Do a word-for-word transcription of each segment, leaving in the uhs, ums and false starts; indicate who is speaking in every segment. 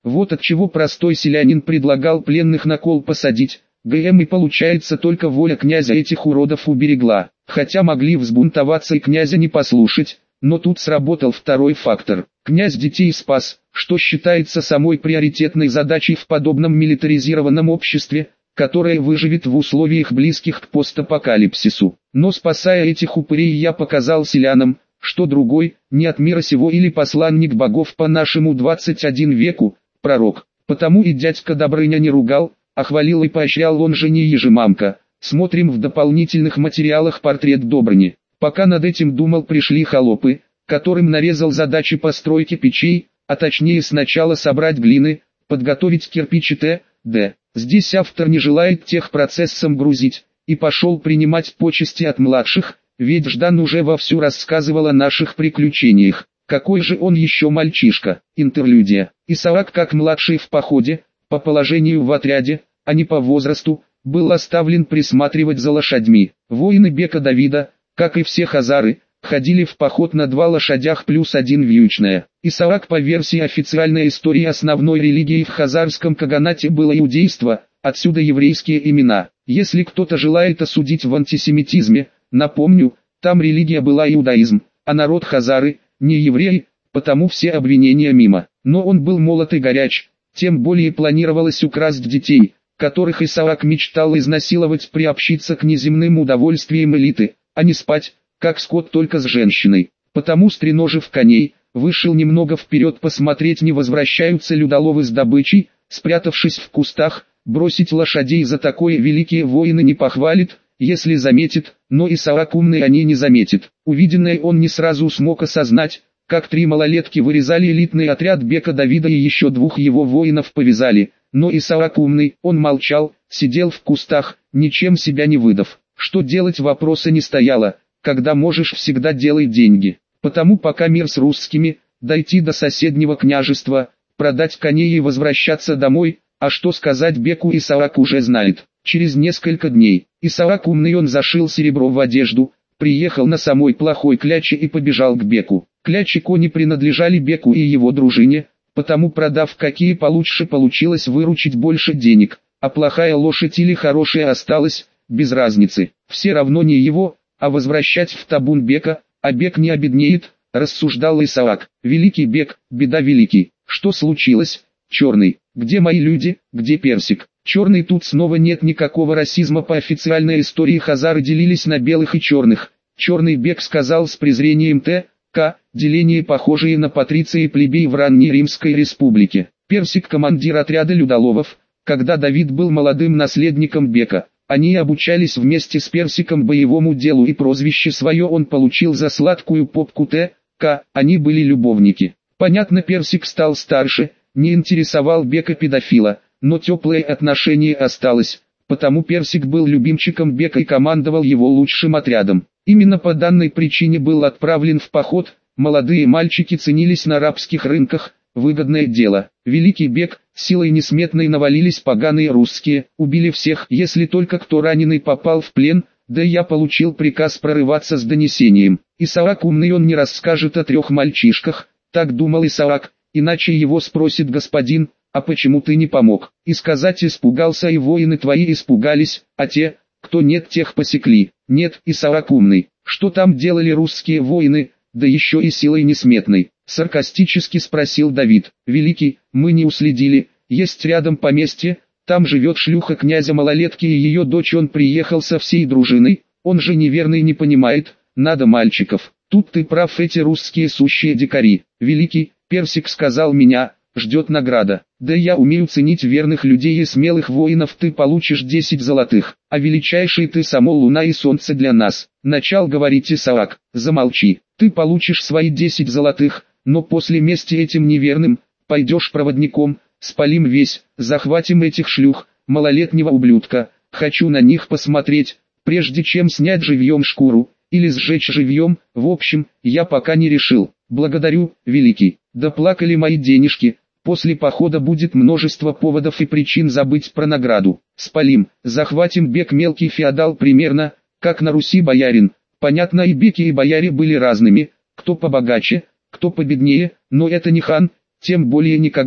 Speaker 1: Вот отчего простой селянин предлагал пленных на кол посадить. ГМ и получается только воля князя этих уродов уберегла, хотя могли взбунтоваться и князя не послушать, но тут сработал второй фактор. Князь детей спас, что считается самой приоритетной задачей в подобном милитаризированном обществе, которое выживет в условиях близких к постапокалипсису. Но спасая этих упырей, я показал селянам, что другой, не от мира сего или посланник богов по нашему двадцать первому веку, пророк. Потому и дядька Добрыня не ругал, а хвалил и поощрял, он же не ежемамка. Смотрим в дополнительных материалах портрет Добрыни. Пока над этим думал, пришли холопы, которым нарезал задачи постройки печей, а точнее сначала собрать глины, подготовить кирпичи т.д. Здесь автор не желает техпроцессом грузить, и пошел принимать почести от младших, ведь Ждан уже вовсю рассказывал о наших приключениях. Какой же он еще мальчишка. Интерлюдия. Исаак, как младший в походе, по положению в отряде, а не по возрасту, был оставлен присматривать за лошадьми. Воины Бека Давида, как и все хазары, ходили в поход на два лошадях плюс один вьючная. Исаак, по версии официальной истории, основной религией в хазарском каганате было иудейство, отсюда еврейские имена. Если кто-то желает осудить в антисемитизме, напомню, там религия была иудаизм, а народ хазары – не евреи, потому все обвинения мимо. Но он был молод и горяч, тем более планировалось украсть детей, которых Исаак мечтал изнасиловать, приобщиться к неземным удовольствиям элиты, а не спать, как скот, только с женщиной. Потому, стреножив коней, вышел немного вперед посмотреть, не возвращаются людоловы с добычей, спрятавшись в кустах. Бросить лошадей за такое великие воины не похвалит, если заметит, но Исаак умный, они не заметит. Увиденное он не сразу смог осознать, как три малолетки вырезали элитный отряд Бека Давида и еще двух его воинов повязали. Но Исаак умный, он молчал, сидел в кустах, ничем себя не выдав. Что делать, вопроса не стояло, когда можешь, всегда делай деньги. Потому пока мир с русскими, дойти до соседнего княжества, продать коней и возвращаться домой. А что сказать Беку, Исаак уже знает. Через несколько дней, Исаак умный, он зашил серебро в одежду, приехал на самой плохой кляче и побежал к Беку. Клячи кони принадлежали Беку и его дружине, потому, продав какие получше, получилось выручить больше денег, а плохая лошадь или хорошая осталась, без разницы. Все равно не его, а возвращать в табун Бека, а Бек не обеднеет, рассуждал Исаак. Великий Бек, беда великий, что случилось? Черный, где мои люди, где Персик? Черный, тут снова нет никакого расизма, по официальной истории хазары делились на белых и черных. Черный Бек сказал с презрением: т.к. деление, похожие на патриции и плебей в ранней Римской республике. Персик, командир отряда людоловов, когда Давид был молодым наследником Бека. Они обучались вместе с Персиком боевому делу, и прозвище свое он получил за сладкую попку т.к. Они были любовники. Понятно, Персик стал старше, не интересовал Бека педофила, но теплое отношение осталось, потому Персик был любимчиком Бека и командовал его лучшим отрядом. Именно по данной причине был отправлен в поход. Молодые мальчики ценились на арабских рынках, выгодное дело. Великий Бек, силой несметной навалились поганые русские, убили всех, если только кто раненый попал в плен, да я получил приказ прорываться с донесением. Исаак умный, он не расскажет о трех мальчишках, так думал Исаак, иначе его спросит господин: а почему ты не помог? И сказать испугался, и воины твои испугались, а те, кто нет, тех посекли. Нет, Исаак умный, что там делали русские воины, да еще и силой несметной? Саркастически спросил Давид. Великий, мы не уследили, есть рядом поместье, там живет шлюха князя малолетки и ее дочь, он приехал со всей дружиной, он же неверный, не понимает, надо мальчиков. Тут ты прав, эти русские сущие дикари. Великий, Персик сказал, меня ждет награда. Да я умею ценить верных людей и смелых воинов, ты получишь десять золотых, а величайший ты само луна и солнце для нас. Начал говорить Исаак. Замолчи, ты получишь свои десять золотых, но после мести этим неверным, пойдешь проводником, спалим весь, захватим этих шлюх, малолетнего ублюдка, хочу на них посмотреть, прежде чем снять живьем шкуру, или сжечь живьем, в общем, я пока не решил. Благодарю, великий, доплакали мои денежки. После похода будет множество поводов и причин забыть про награду. Спалим, захватим Бек, мелкий феодал, примерно, как на Руси боярин. Понятно, и беки и бояре были разными, кто побогаче, кто победнее, но это не хан, тем более не каган,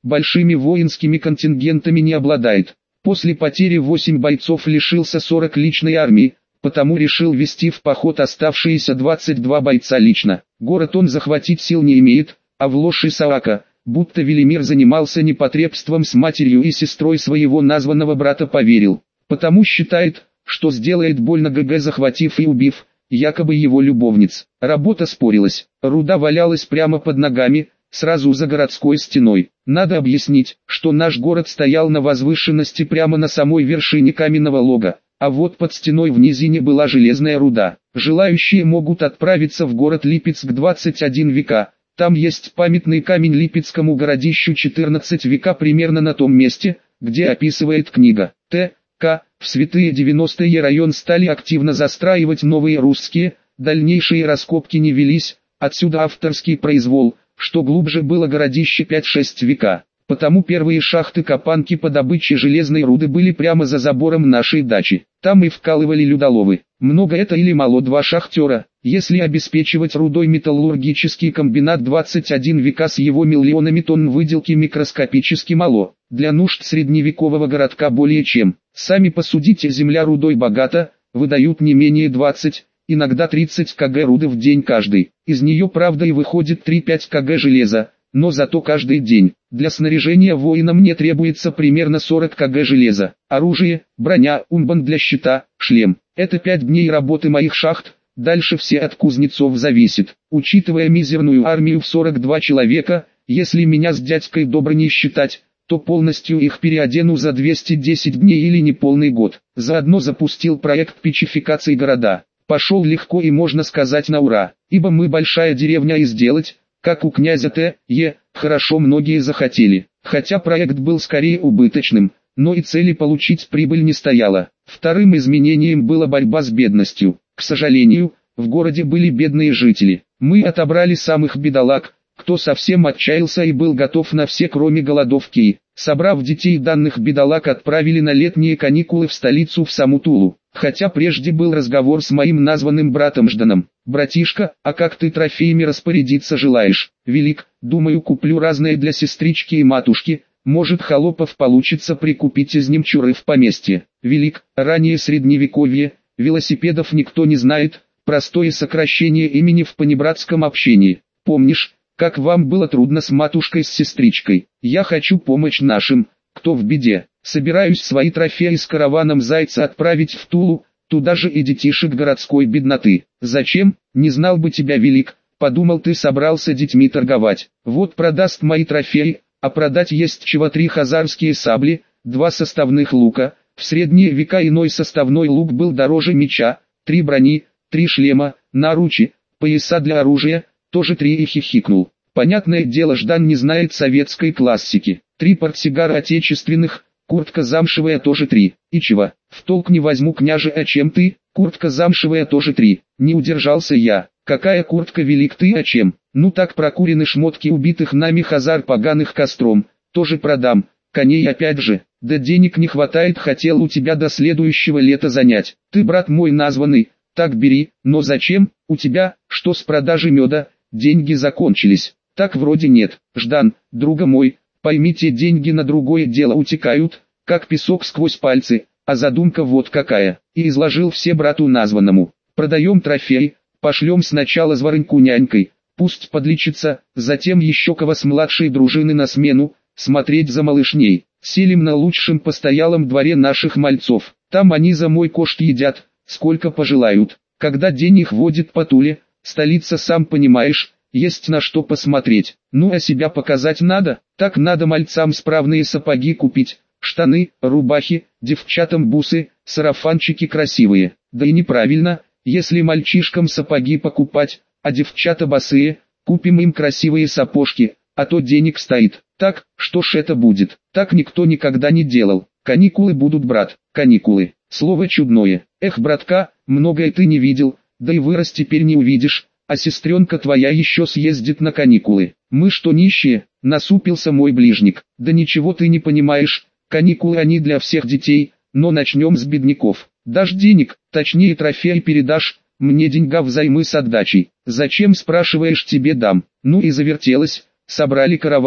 Speaker 1: большими воинскими контингентами не обладает. После потери восемь бойцов лишился сорок личной армии, потому решил вести в поход оставшиеся двадцать два бойца лично. Город он захватить сил не имеет, а в ложь Исаака, будто Велимир занимался непотребством с матерью и сестрой своего названного брата, поверил. Потому считает, что сделает больно ГГ, захватив и убив, якобы его любовниц. Работа спорилась, руда валялась прямо под ногами, сразу за городской стеной. Надо объяснить, что наш город стоял на возвышенности прямо на самой вершине каменного лога, а вот под стеной в низине была железная руда. Желающие могут отправиться в город Липецк двадцать один века, там есть памятный камень Липецкому городищу четырнадцать века примерно на том месте, где описывает книга. Т. К. В святые девяностые район стали активно застраивать новые русские, дальнейшие раскопки не велись, отсюда авторский произвол, что глубже было городище пять-шесть века. Потому первые шахты-копанки по добыче железной руды были прямо за забором нашей дачи. Там и вкалывали людоловы. Много это или мало два шахтера, если обеспечивать рудой металлургический комбинат двадцать один века с его миллионами тонн выделки микроскопически мало. Для нужд средневекового городка более чем. Сами посудите, земля рудой богата, выдают не менее двадцать, иногда тридцать кг руды в день каждый. Из нее правда и выходит три-пять кг железа, но зато каждый день. Для снаряжения воинам не требуется примерно сорок кг железа. Оружие, броня, умбан для щита, шлем. Это пять дней работы моих шахт, дальше все от кузнецов зависит. Учитывая мизерную армию в сорок два человека, если меня с дядькой добро не считать, то полностью их переодену за двести десять дней или неполный год. Заодно запустил проект печификации города. Пошел легко и можно сказать на ура, ибо мы большая деревня и сделать, как у князя Т. Е., хорошо многие захотели, хотя проект был скорее убыточным, но и цели получить прибыль не стояло. Вторым изменением была борьба с бедностью. К сожалению, в городе были бедные жители. Мы отобрали самых бедолаг, кто совсем отчаялся и был готов на все кроме голодовки и, собрав детей данных бедолаг, отправили на летние каникулы в столицу в саму Тулу. Хотя прежде был разговор с моим названным братом Жданом. «Братишка, а как ты трофеями распорядиться желаешь?» «Велик, думаю, куплю разные для сестрички и матушки, может, холопов получится прикупить из немчуры в поместье». «Велик, ранее средневековье, велосипедов никто не знает, простое сокращение имени в понебратском общении. Помнишь, как вам было трудно с матушкой с сестричкой? Я хочу помочь нашим, кто в беде. Собираюсь свои трофеи с караваном зайца отправить в Тулу, туда же и детишек городской бедноты». «Зачем? Не знал бы тебя, Велик, подумал, ты собрался детьми торговать. Вот продаст мои трофеи, а продать есть чего: три хазарские сабли, два составных лука, в средние века иной составной лук был дороже меча, три брони, три шлема, наручи, пояса для оружия, тоже три». И хихикнул. Понятное дело, Ждан не знает советской классики. Три портсигара отечественных, куртка замшевая тоже три. И чего? В толк не возьму, княже, а чем ты? Куртка замшевая тоже три. Не удержался я. Какая куртка, Велик, ты а чем? Ну так, прокурены шмотки убитых нами хазар поганых костром, тоже продам. Коней опять же. Да денег не хватает, хотел у тебя до следующего лета занять. Ты, брат мой названный, так бери, но зачем? У тебя, что с продажи меда, деньги закончились? Так вроде нет. Ждан, друга мой, поймите, деньги на другое дело утекают, как песок сквозь пальцы, а задумка вот какая. И изложил все брату названному. Продаем трофей, пошлем сначала Зворыньку нянькой, пусть подлечится, затем еще кого с младшей дружины на смену, смотреть за малышней. Селим на лучшем постоялом дворе наших мальцов, там они за мой кошт едят, сколько пожелают. Когда день их водит по Туле, столица, сам понимаешь, есть на что посмотреть. Ну а себя показать надо, так надо мальцам справные сапоги купить, штаны, рубахи, девчатам бусы, сарафанчики красивые. Да и неправильно, если мальчишкам сапоги покупать, а девчата босые, купим им красивые сапожки, а то денег стоит. Так, что ж это будет? Так никто никогда не делал. Каникулы будут, брат, каникулы. Слово чудное. Эх, братка, многое ты не видел, да и вырос теперь не увидишь. А сестренка твоя еще съездит на каникулы. Мы что, нищие? Насупился мой ближник. Да ничего ты не понимаешь, каникулы они для всех детей, но начнем с бедняков. Дашь денег, точнее трофей передашь, мне деньга взаймы с отдачей. Зачем, спрашиваешь, тебе дам? Ну и завертелось, собрали караван,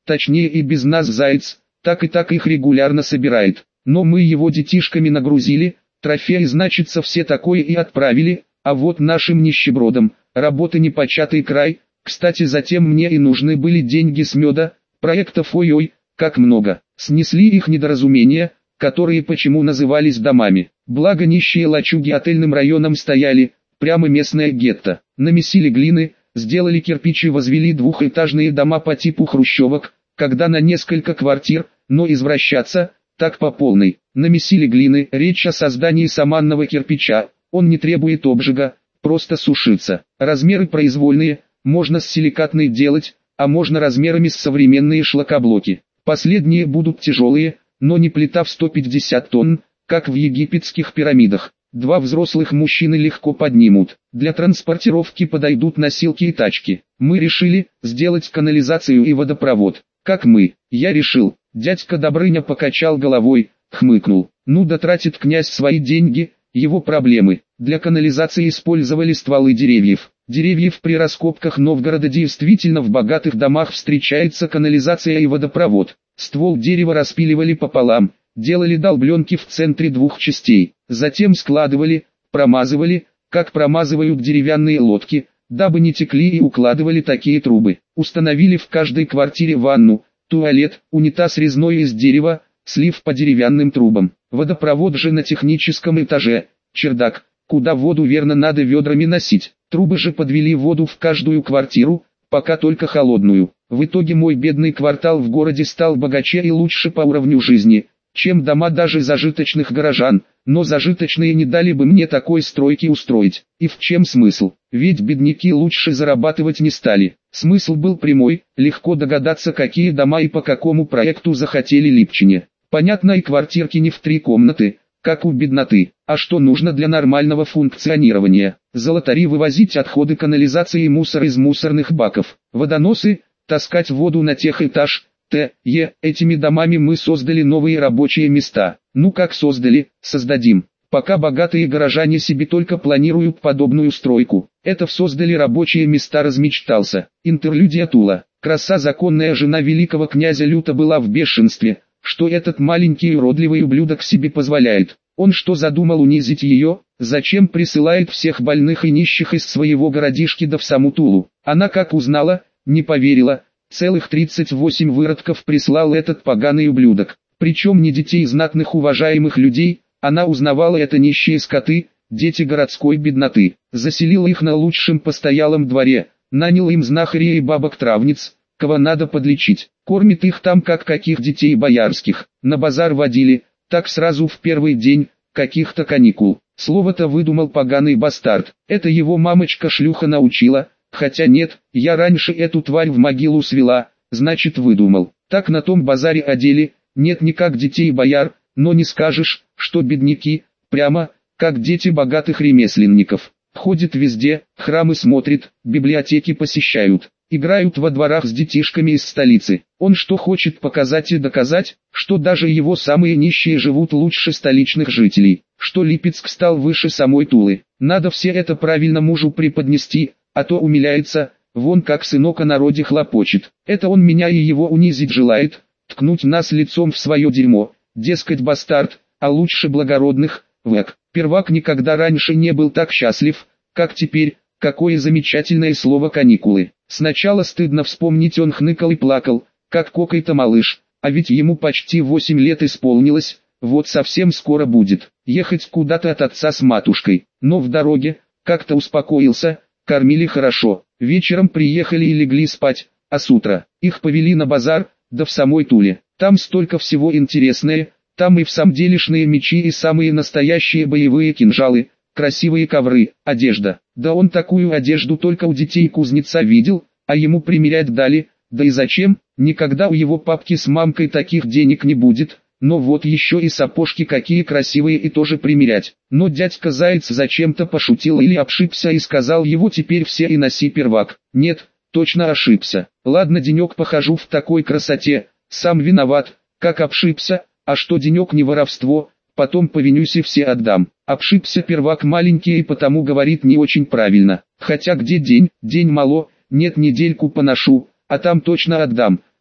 Speaker 1: точнее и без нас заяц, так и так их регулярно собирает. Но мы его детишками нагрузили, трофеи значится все такое и отправили, а вот нашим нищебродам, работы непочатый край. Кстати, затем мне и нужны были деньги с меда, проектов ой-ой, как много. Снесли их недоразумения, которые почему назывались домами. Благо нищие лачуги отельным районом стояли, прямо местное гетто. Намесили глины, сделали кирпичи, возвели двухэтажные дома по типу хрущевок, когда на несколько квартир, но извращаться, так по полной. Намесили глины, речь о создании саманного кирпича, он не требует обжига, просто сушится. Размеры произвольные, можно с силикатной делать, а можно размерами с современные шлакоблоки. Последние будут тяжелые, но не плита в сто пятьдесят тонн, как в египетских пирамидах. Два взрослых мужчины легко поднимут. Для транспортировки подойдут носилки и тачки. Мы решили сделать канализацию и водопровод. Как мы? Я решил. Дядька Добрыня покачал головой, хмыкнул. Ну да тратит князь свои деньги, его проблемы. Для канализации использовали стволы деревьев. Деревьев при раскопках Новгорода действительно в богатых домах встречается канализация и водопровод. Ствол дерева распиливали пополам, делали долбленки в центре двух частей, затем складывали, промазывали, как промазывают деревянные лодки, дабы не текли, и укладывали такие трубы. Установили в каждой квартире ванну, туалет, унитаз резной из дерева, слив по деревянным трубам. Водопровод же на техническом этаже, чердак, куда воду верно надо ведрами носить. Трубы же подвели воду в каждую квартиру, пока только холодную. В итоге мой бедный квартал в городе стал богаче и лучше по уровню жизни, чем дома даже зажиточных горожан, но зажиточные не дали бы мне такой стройки устроить. И в чем смысл? Ведь бедняки лучше зарабатывать не стали. Смысл был прямой, легко догадаться, какие дома и по какому проекту захотели Липчине. Понятно, и квартирки не в три комнаты, как у бедноты. А что нужно для нормального функционирования? Золотари вывозить отходы канализации и мусор из мусорных баков, водоносы, таскать воду на техэтаж, т.е. Этими домами мы создали новые рабочие места. Ну как создали, создадим. Пока богатые горожане себе только планируют подобную стройку. Это в создали рабочие места размечтался. Интерлюдия Тула. Краса, законная жена великого князя Люта, была в бешенстве, что этот маленький уродливый ублюдок себе позволяет. Он что, задумал унизить ее? Зачем присылает всех больных и нищих из своего городишки да в саму Тулу? Она как узнала, не поверила. Целых тридцать восемь выродков прислал этот поганый ублюдок. Причем не детей знатных уважаемых людей, она узнавала, это нищие скоты, дети городской бедноты. Заселила их на лучшем постоялом дворе, нанял им знахарей и бабок-травниц, кого надо подлечить. Кормит их там как каких детей боярских. На базар водили, так сразу в первый день, каких-то каникул. Слово-то выдумал поганый бастард. Это его мамочка-шлюха научила, хотя нет, я раньше эту тварь в могилу свела, значит выдумал. Так на том базаре одели, нет никак детей бояр, но не скажешь, что бедняки, прямо, как дети богатых ремесленников. Ходит везде, храмы смотрит, библиотеки посещают. Играют во дворах с детишками из столицы. Он что хочет показать и доказать, что даже его самые нищие живут лучше столичных жителей, что Липецк стал выше самой Тулы. Надо все это правильно мужу преподнести, а то умиляется, вон как сынок о народе хлопочет. Это он меня и его унизить желает, ткнуть нас лицом в свое дерьмо, дескать бастард, а лучше благородных, век. Первак никогда раньше не был так счастлив, как теперь. Какое замечательное слово каникулы. Сначала стыдно вспомнить, он хныкал и плакал, как кокой-то малыш, а ведь ему почти восемь лет исполнилось, вот совсем скоро будет. Ехать куда-то от отца с матушкой, но в дороге, как-то успокоился, кормили хорошо. Вечером приехали и легли спать, а с утра их повели на базар, да в самой Туле. Там столько всего интересное, там и всамделишные мечи и самые настоящие боевые кинжалы, красивые ковры, одежда. Да он такую одежду только у детей кузнеца видел, а ему примерять дали, да и зачем, никогда у его папки с мамкой таких денег не будет, но вот еще и сапожки какие красивые и тоже примерять. Но дядька Заяц зачем-то пошутил или ошибся и сказал, его теперь все и носи, первак. Нет, точно ошибся. Ладно, денек похожу в такой красоте, сам виноват, как ошибся, а что денек не воровство, потом повинюсь и все отдам. Обшибся первак маленький и потому говорит не очень правильно. Хотя где день, день мало, нет, недельку поношу, а там точно отдам.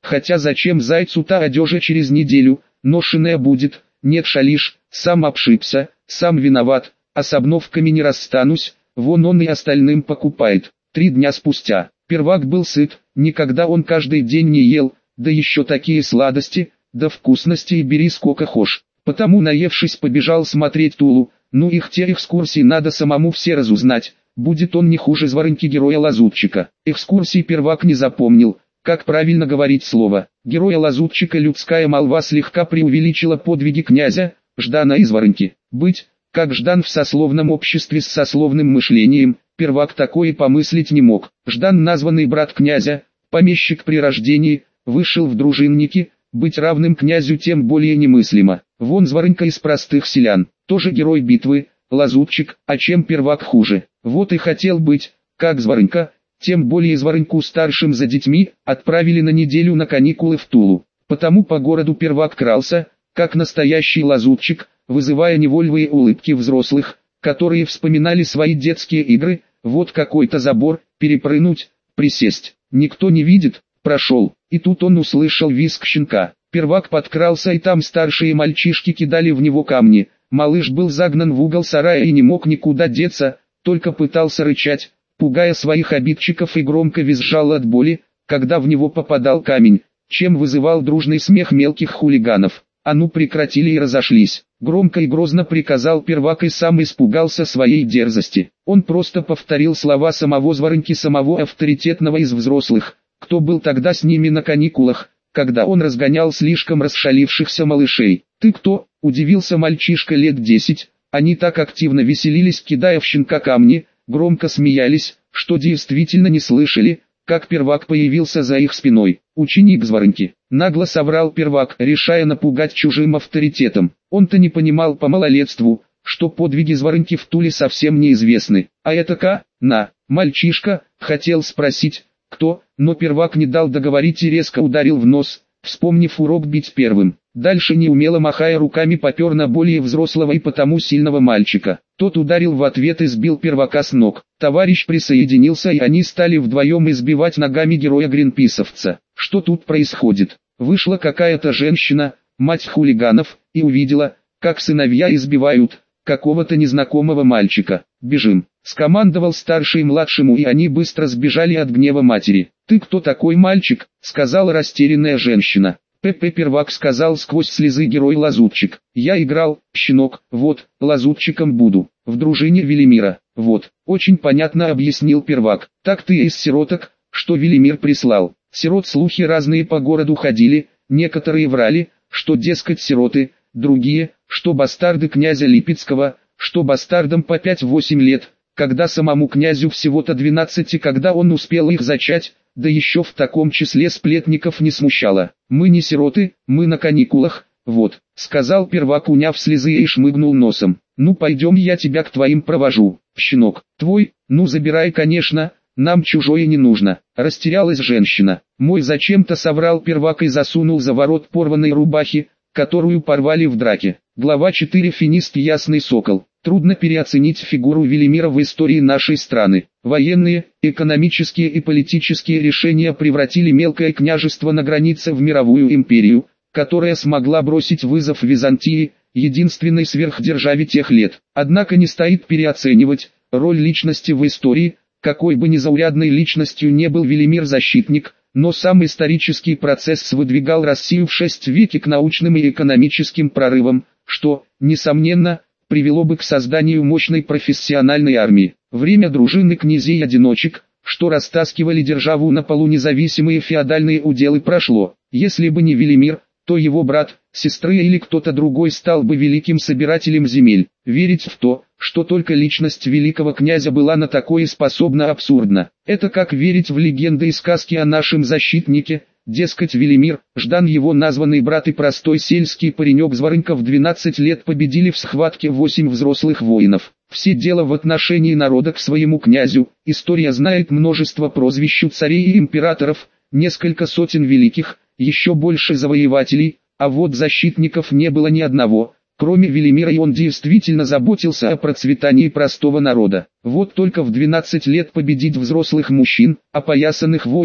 Speaker 1: хотя зачем зайцу та одежа через неделю, ношеная будет, нет шалишь, сам обшибся, сам виноват, а с обновками не расстанусь, вон он и остальным покупает. Три дня спустя, первак был сыт, никогда он каждый день не ел, да еще такие сладости, да вкусности и бери сколько хошь. Потому, наевшись, побежал смотреть Тулу. Ну их те экскурсии надо самому все разузнать, будет он не хуже зварыньки героя-лазутчика. Экскурсии первак не запомнил, как правильно говорить слово. Героя-лазутчика людская молва слегка преувеличила подвиги князя, Ждана из Варыньки. Быть, как Ждан в сословном обществе с сословным мышлением, первак такое помыслить не мог. Ждан, названный брат князя, помещик при рождении, вышел в дружинники, быть равным князю тем более немыслимо. Вон Зварынька из простых селян, тоже герой битвы, лазутчик, а чем первак хуже. Вот и хотел быть, как Зварынька, тем более Зварыньку старшим за детьми, отправили на неделю на каникулы в Тулу. Потому по городу первак крался, как настоящий лазутчик, вызывая невольные улыбки взрослых, которые вспоминали свои детские игры, вот какой-то забор, перепрыгнуть, присесть. Никто не видит, прошел, и тут он услышал визг щенка. Первак подкрался, и там старшие мальчишки кидали в него камни. Малыш был загнан в угол сарая и не мог никуда деться, только пытался рычать, пугая своих обидчиков, и громко визжал от боли, когда в него попадал камень, чем вызывал дружный смех мелких хулиганов. А ну прекратили и разошлись. Громко и грозно приказал первак и сам испугался своей дерзости. Он просто повторил слова самого Зварыньки, самого авторитетного из взрослых, кто был тогда с ними на каникулах, когда он разгонял слишком расшалившихся малышей. «Ты кто?» – удивился мальчишка лет десять. Они так активно веселились, кидая в щенка камни, громко смеялись, что действительно не слышали, как первак появился за их спиной. «Ученик Зварыньки», — нагло соврал первак, решая напугать чужим авторитетом. Он-то не понимал по малолетству, что подвиги Зварыньки в Туле совсем неизвестны. «А это ка? На!» Мальчишка хотел спросить, кто, но первак не дал договорить и резко ударил в нос, вспомнив урок бить первым. Дальше, неумело махая руками, попер на более взрослого и потому сильного мальчика. Тот ударил в ответ и сбил первака с ног. Товарищ присоединился, и они стали вдвоем избивать ногами героя-гринписовца. Что тут происходит? Вышла какая-то женщина, мать хулиганов, и увидела, как сыновья избивают какого-то незнакомого мальчика. «Бежим!» — скомандовал старший младшему, и они быстро сбежали от гнева матери. «Ты кто такой, мальчик?» — сказала растерянная женщина. П.П. Первак сказал сквозь слезы герой-лазутчик. «Я играл, щенок, вот, лазутчиком буду, в дружине Велимира, вот». «Очень понятно», — объяснил первак. «Так ты из сироток, что Велимир прислал». Сирот слухи разные по городу ходили, некоторые врали, что дескать сироты, другие, что бастарды князя Липецкого, что бастардам по пять-восемь лет, когда самому князю всего-то двенадцать, и когда он успел их зачать, да еще в таком числе сплетников не смущало. «Мы не сироты, мы на каникулах, вот», — сказал первак, уняв слезы, и шмыгнул носом. «Ну пойдем, я тебя к твоим провожу». «Щенок, твой? Ну забирай, конечно, нам чужое не нужно». Растерялась женщина. «Мой», зачем-то соврал первак и засунул за ворот порванной рубахи, которую порвали в драке. Глава четыре. Финист Ясный Сокол. Трудно переоценить фигуру Велимира в истории нашей страны. Военные, экономические и политические решения превратили мелкое княжество на границе в мировую империю, которая смогла бросить вызов Византии, единственной сверхдержаве тех лет. Однако не стоит переоценивать роль личности в истории. Какой бы незаурядной личностью не был Велимир Защитник, но сам исторический процесс выдвигал Россию в шестом веке к научным и экономическим прорывам, что, несомненно, привело бы к созданию мощной профессиональной армии. Время дружины князей-одиночек, что растаскивали державу на полу независимые феодальные уделы, прошло. Если бы не Велимир, то его брат, сестры или кто-то другой стал бы великим собирателем земель. Верить в то, что только личность великого князя была на такое способна, абсурдно. Это как верить в легенды и сказки о нашем защитнике, дескать Велимир, Ждан, его названный брат и простой сельский паренек Зварынька в двенадцать лет победили в схватке восемь взрослых воинов. Все дело в отношении народа к своему князю. История знает множество прозвищ у царей и императоров, несколько сотен великих, еще больше завоевателей, а вот защитников не было ни одного, кроме Велимира, и он действительно заботился о процветании простого народа. Вот только в двенадцать лет победить взрослых мужчин, опоясанных воинов,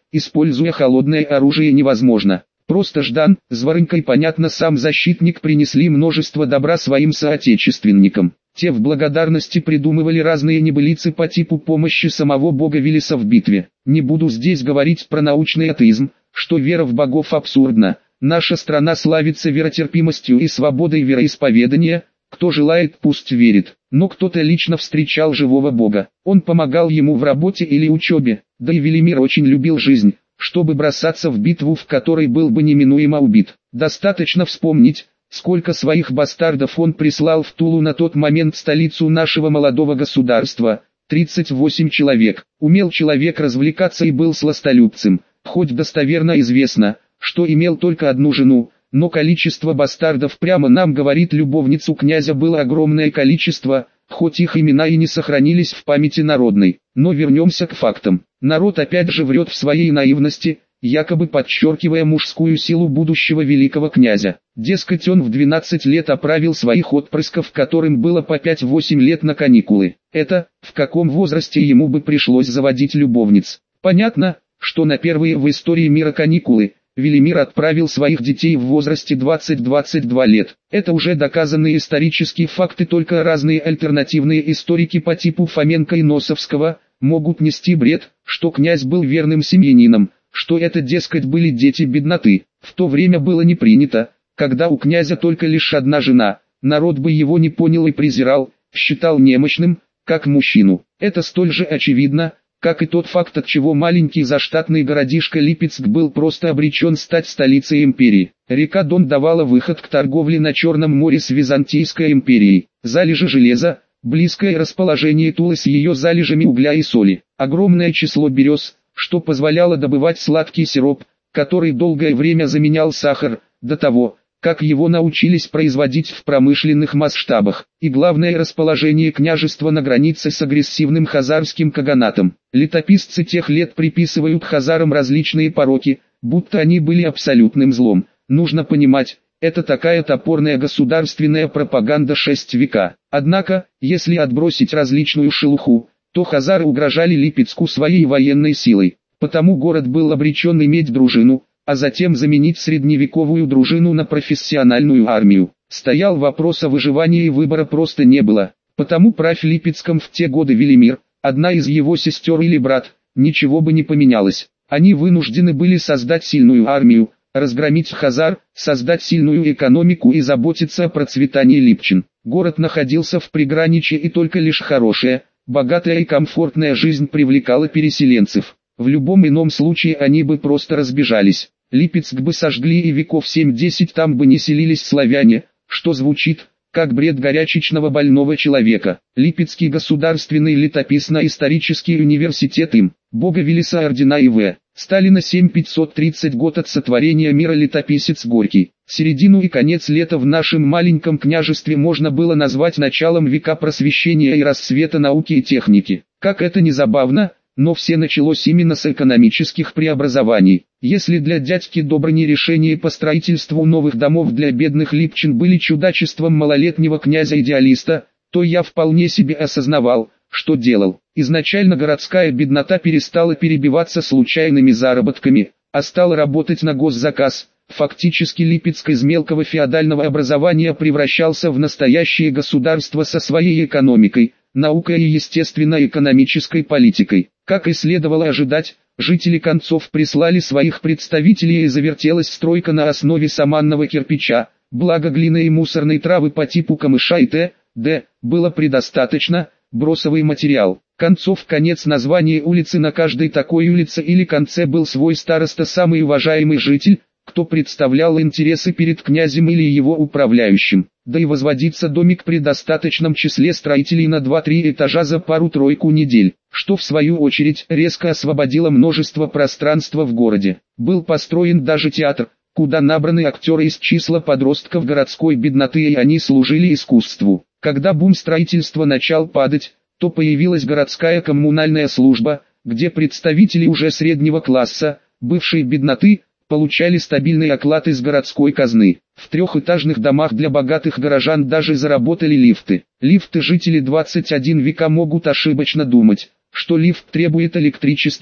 Speaker 1: используя холодное оружие, невозможно. Просто Ждан, Зворынка и, понятно, сам защитник принесли множество добра своим соотечественникам. Те в благодарности придумывали разные небылицы по типу помощи самого бога Велеса в битве. Не буду здесь говорить про научный атеизм, что вера в богов абсурдна. Наша страна славится веротерпимостью и свободой вероисповедания. Кто желает, пусть верит. Но кто-то лично встречал живого бога. Он помогал ему в работе или учебе. Да и Велимир очень любил жизнь, чтобы бросаться в битву, в которой был бы неминуемо убит. Достаточно вспомнить, сколько своих бастардов он прислал в Тулу, на тот момент столицу нашего молодого государства. тридцать восемь человек. Умел человек развлекаться и был сластолюбцем. Хоть достоверно известно, что имел только одну жену, но количество бастардов, прямо нам говорит, любовниц у князя было огромное количество, хоть их имена и не сохранились в памяти народной. Но вернемся к фактам. Народ опять же врет в своей наивности, якобы подчеркивая мужскую силу будущего великого князя. Дескать, он в двенадцать лет отправил своих отпрысков, которым было по пять-восемь лет, на каникулы. Это, в каком возрасте ему бы пришлось заводить любовниц. Понятно, что на первые в истории мира каникулы Велимир отправил своих детей в возрасте двадцать-двадцать два лет. Это уже доказанные исторические факты, только разные альтернативные историки по типу Фоменко и Носовского могут нести бред, что князь был верным семьянином, что это, дескать, были дети бедноты. В то время было не принято, когда у князя только лишь одна жена, народ бы его не понял и презирал, считал немощным, как мужчину. Это столь же очевидно, как и тот факт, от чего маленький заштатный городишко Липецк был просто обречен стать столицей империи. Река Дон давала выход к торговле на Черном море с Византийской империей. Залежи железа, близкое расположение Тулы с ее залежами угля и соли, огромное число берез, что позволяло добывать сладкий сироп, который долгое время заменял сахар, до того, как его научились производить в промышленных масштабах, и главное, расположение княжества на границе с агрессивным хазарским каганатом. Летописцы тех лет приписывают хазарам различные пороки, будто они были абсолютным злом. Нужно понимать, это такая топорная государственная пропаганда шесть века. Однако, если отбросить различную шелуху, то хазары угрожали Липецку своей военной силой, потому город был обречен иметь дружину, а затем заменить средневековую дружину на профессиональную армию. Стоял вопрос о выживании, и выбора просто не было. Потому правь Липецком в те годы Велимир, одна из его сестер или брат, ничего бы не поменялось. Они вынуждены были создать сильную армию, разгромить хазар, создать сильную экономику и заботиться о процветании липчин. Город находился в приграничье, и только лишь хорошая, богатая и комфортная жизнь привлекала переселенцев. В любом ином случае они бы просто разбежались. Липецк бы сожгли, и веков семь-десять там бы не селились славяне, что звучит как бред горячечного больного человека. Липецкий государственный летописно-исторический университет им, бога Велеса ордена И В Сталина семь пятьсот тридцать год от сотворения мира, летописец Горький. Середину и конец лета в нашем маленьком княжестве можно было назвать началом века просвещения и расцвета науки и техники. Как это ни забавно, но все началось именно с экономических преобразований. Если для дядьки Добрыни решения по строительству новых домов для бедных липчин были чудачеством малолетнего князя-идеалиста, то я вполне себе осознавал, что делал. Изначально городская беднота перестала перебиваться случайными заработками, а стала работать на госзаказ. Фактически Липецк из мелкого феодального образования превращался в настоящее государство со своей экономикой, наукой и естественно-экономической политикой. Как и следовало ожидать, жители концов прислали своих представителей, и завертелась стройка на основе саманного кирпича, благо глины и мусорной травы по типу камыша и т.д. было предостаточно. Бросовый материал. Концов, конец, название улицы. На каждой такой улице или конце был свой староста, самый уважаемый житель, кто представлял интересы перед князем или его управляющим. Да и возводиться домик при достаточном числе строителей на два-три этажа за пару-тройку недель, что в свою очередь резко освободило множество пространства в городе. Был построен даже театр, куда набраны актеры из числа подростков городской бедноты, и они служили искусству. Когда бум строительства начал падать, то появилась городская коммунальная служба, где представители уже среднего класса, бывшей бедноты, получали стабильный оклад из городской казны. В трехэтажных домах для богатых горожан даже заработали лифты. Лифты жители двадцать первого века могут ошибочно думать, что лифт требует электричества,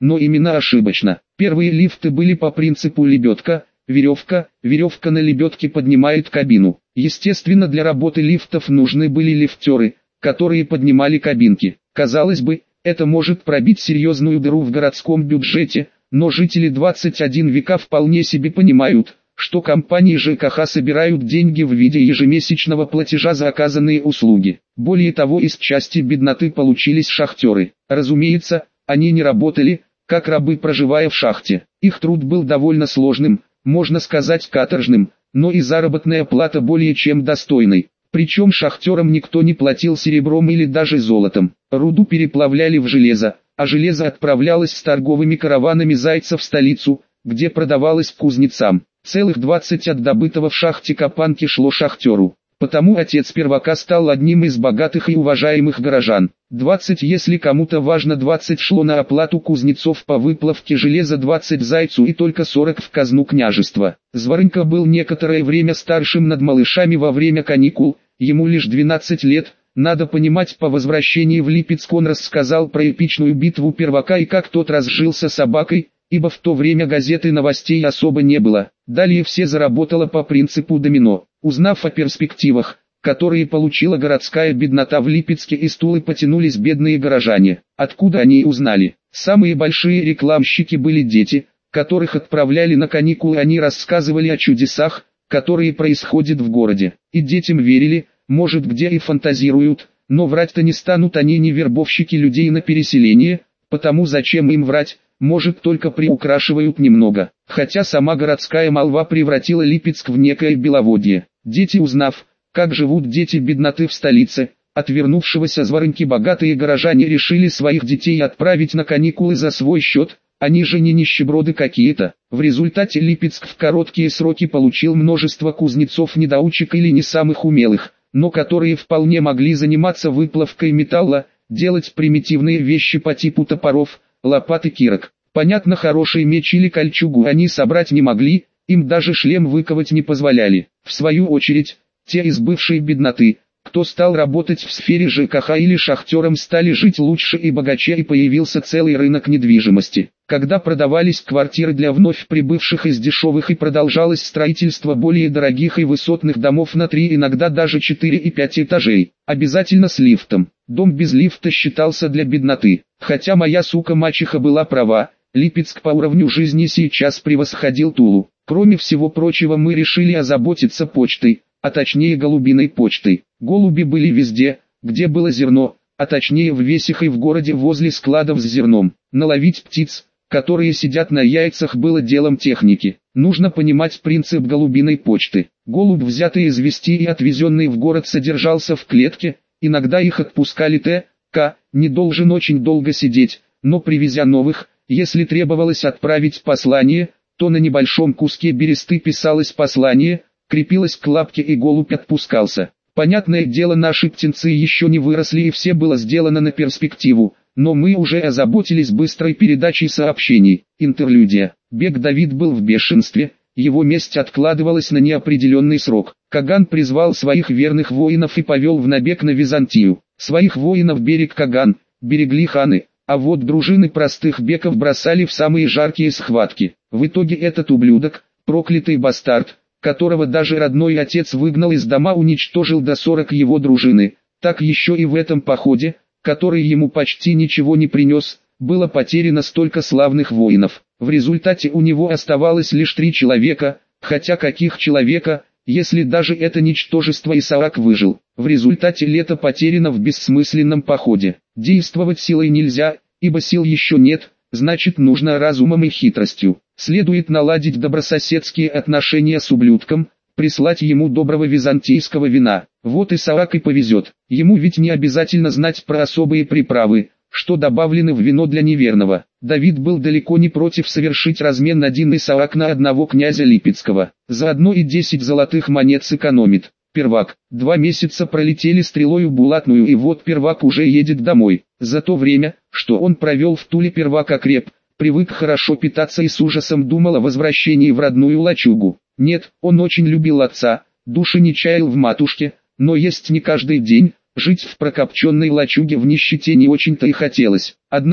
Speaker 1: но именно ошибочно. Первые лифты были по принципу лебедка, веревка, веревка на лебедке поднимает кабину. Естественно, для работы лифтов нужны были лифтеры, которые поднимали кабинки. Казалось бы, это может пробить серьезную дыру в городском бюджете, но жители двадцать один века вполне себе понимают, что компании ЖКХ собирают деньги в виде ежемесячного платежа за оказанные услуги. Более того, из части бедноты получились шахтеры. Разумеется, они не работали, как рабы, проживая в шахте. Их труд был довольно сложным, можно сказать каторжным, но и заработная плата более чем достойной. Причем шахтерам никто не платил серебром или даже золотом. Руду переплавляли в железо, а железо отправлялось с торговыми караванами зайцев в столицу, где продавалось кузнецам. Целых двадцать от добытого в шахте копанки шло шахтеру. Потому отец первака стал одним из богатых и уважаемых горожан. двадцать, если кому-то важно, двадцать шло на оплату кузнецов по выплавке железа, двадцать зайцу и только сорок в казну княжества. Зварынька был некоторое время старшим над малышами во время каникул, ему лишь двенадцать лет. Надо понимать, по возвращении в Липецк он рассказал про эпичную битву первака и как тот разжился собакой, ибо в то время газеты новостей особо не было. Далее все заработало по принципу домино. Узнав о перспективах, которые получила городская беднота в Липецке, из Тулы потянулись бедные горожане. Откуда они узнали? Самые большие рекламщики были дети, которых отправляли на каникулы, они рассказывали о чудесах, которые происходят в городе. И детям верили, может где и фантазируют, но врать-то не станут, они не вербовщики людей на переселение, потому зачем им врать? Может, только приукрашивают немного. Хотя сама городская молва превратила Липецк в некое Беловодье. Дети, узнав, как живут дети бедноты в столице, отвернувшегося Зварыньки, богатые горожане решили своих детей отправить на каникулы за свой счет, они же не нищеброды какие-то. В результате Липецк в короткие сроки получил множество кузнецов-недоучек или не самых умелых, но которые вполне могли заниматься выплавкой металла, делать примитивные вещи по типу топоров, лопат и кирок. Понятно, хороший меч или кольчугу они собрать не могли, им даже шлем выковать не позволяли. В свою очередь, те из бывшей бедноты, кто стал работать в сфере ЖКХ или шахтером, стали жить лучше и богаче, и появился целый рынок недвижимости. Когда продавались квартиры для вновь прибывших из дешевых и продолжалось строительство более дорогих и высотных домов на три, иногда даже четыре и пять этажей, обязательно с лифтом. Дом без лифта считался для бедноты. Хотя моя сука-мачеха была права, Липецк по уровню жизни сейчас превосходил Тулу. Кроме всего прочего, мы решили озаботиться почтой, а точнее голубиной почтой. Голуби были везде, где было зерно, а точнее в весях и в городе возле складов с зерном. Наловить птиц, которые сидят на яйцах, было делом техники. Нужно понимать принцип голубиной почты. Голубь, взятый из вести и отвезенный в город, содержался в клетке, иногда их отпускали Т К, не должен очень долго сидеть, но привезя новых, если требовалось отправить послание, то на небольшом куске бересты писалось послание, крепилось к лапке и голубь отпускался. Понятное дело, наши птенцы еще не выросли и все было сделано на перспективу, но мы уже озаботились быстрой передачей сообщений. Интерлюдия. Бег Давид был в бешенстве, его месть откладывалась на неопределенный срок. Каган призвал своих верных воинов и повел в набег на Византию. Своих воинов берег Каган, берегли ханы, а вот дружины простых беков бросали в самые жаркие схватки. В итоге этот ублюдок, проклятый бастард, которого даже родной отец выгнал из дома, уничтожил до сорок его дружины. Так еще и в этом походе, который ему почти ничего не принес, было потеряно столько славных воинов. В результате у него оставалось лишь три человека, хотя каких человека, если даже это ничтожество Исаак выжил. В результате лето потеряно в бессмысленном походе. Действовать силой нельзя, ибо сил еще нет, значит нужно разумом и хитростью. Следует наладить добрососедские отношения с ублюдком, прислать ему доброго византийского вина. Вот Исаак и повезет. Ему ведь не обязательно знать про особые приправы, что добавлены в вино для неверного. Давид был далеко не против совершить размен один Исаак на одного князя Липецкого. Заодно и десять золотых монет сэкономит. Первак. Два месяца пролетели стрелою булатную, и вот Первак уже едет домой. За то время, что он провел в Туле, Первак окреп, привык хорошо питаться и с ужасом думал о возвращении в родную лачугу. Нет, он очень любил отца, души не чаял в матушке, но есть не каждый день, жить в прокопченной лачуге в нищете не очень-то и хотелось. Однако,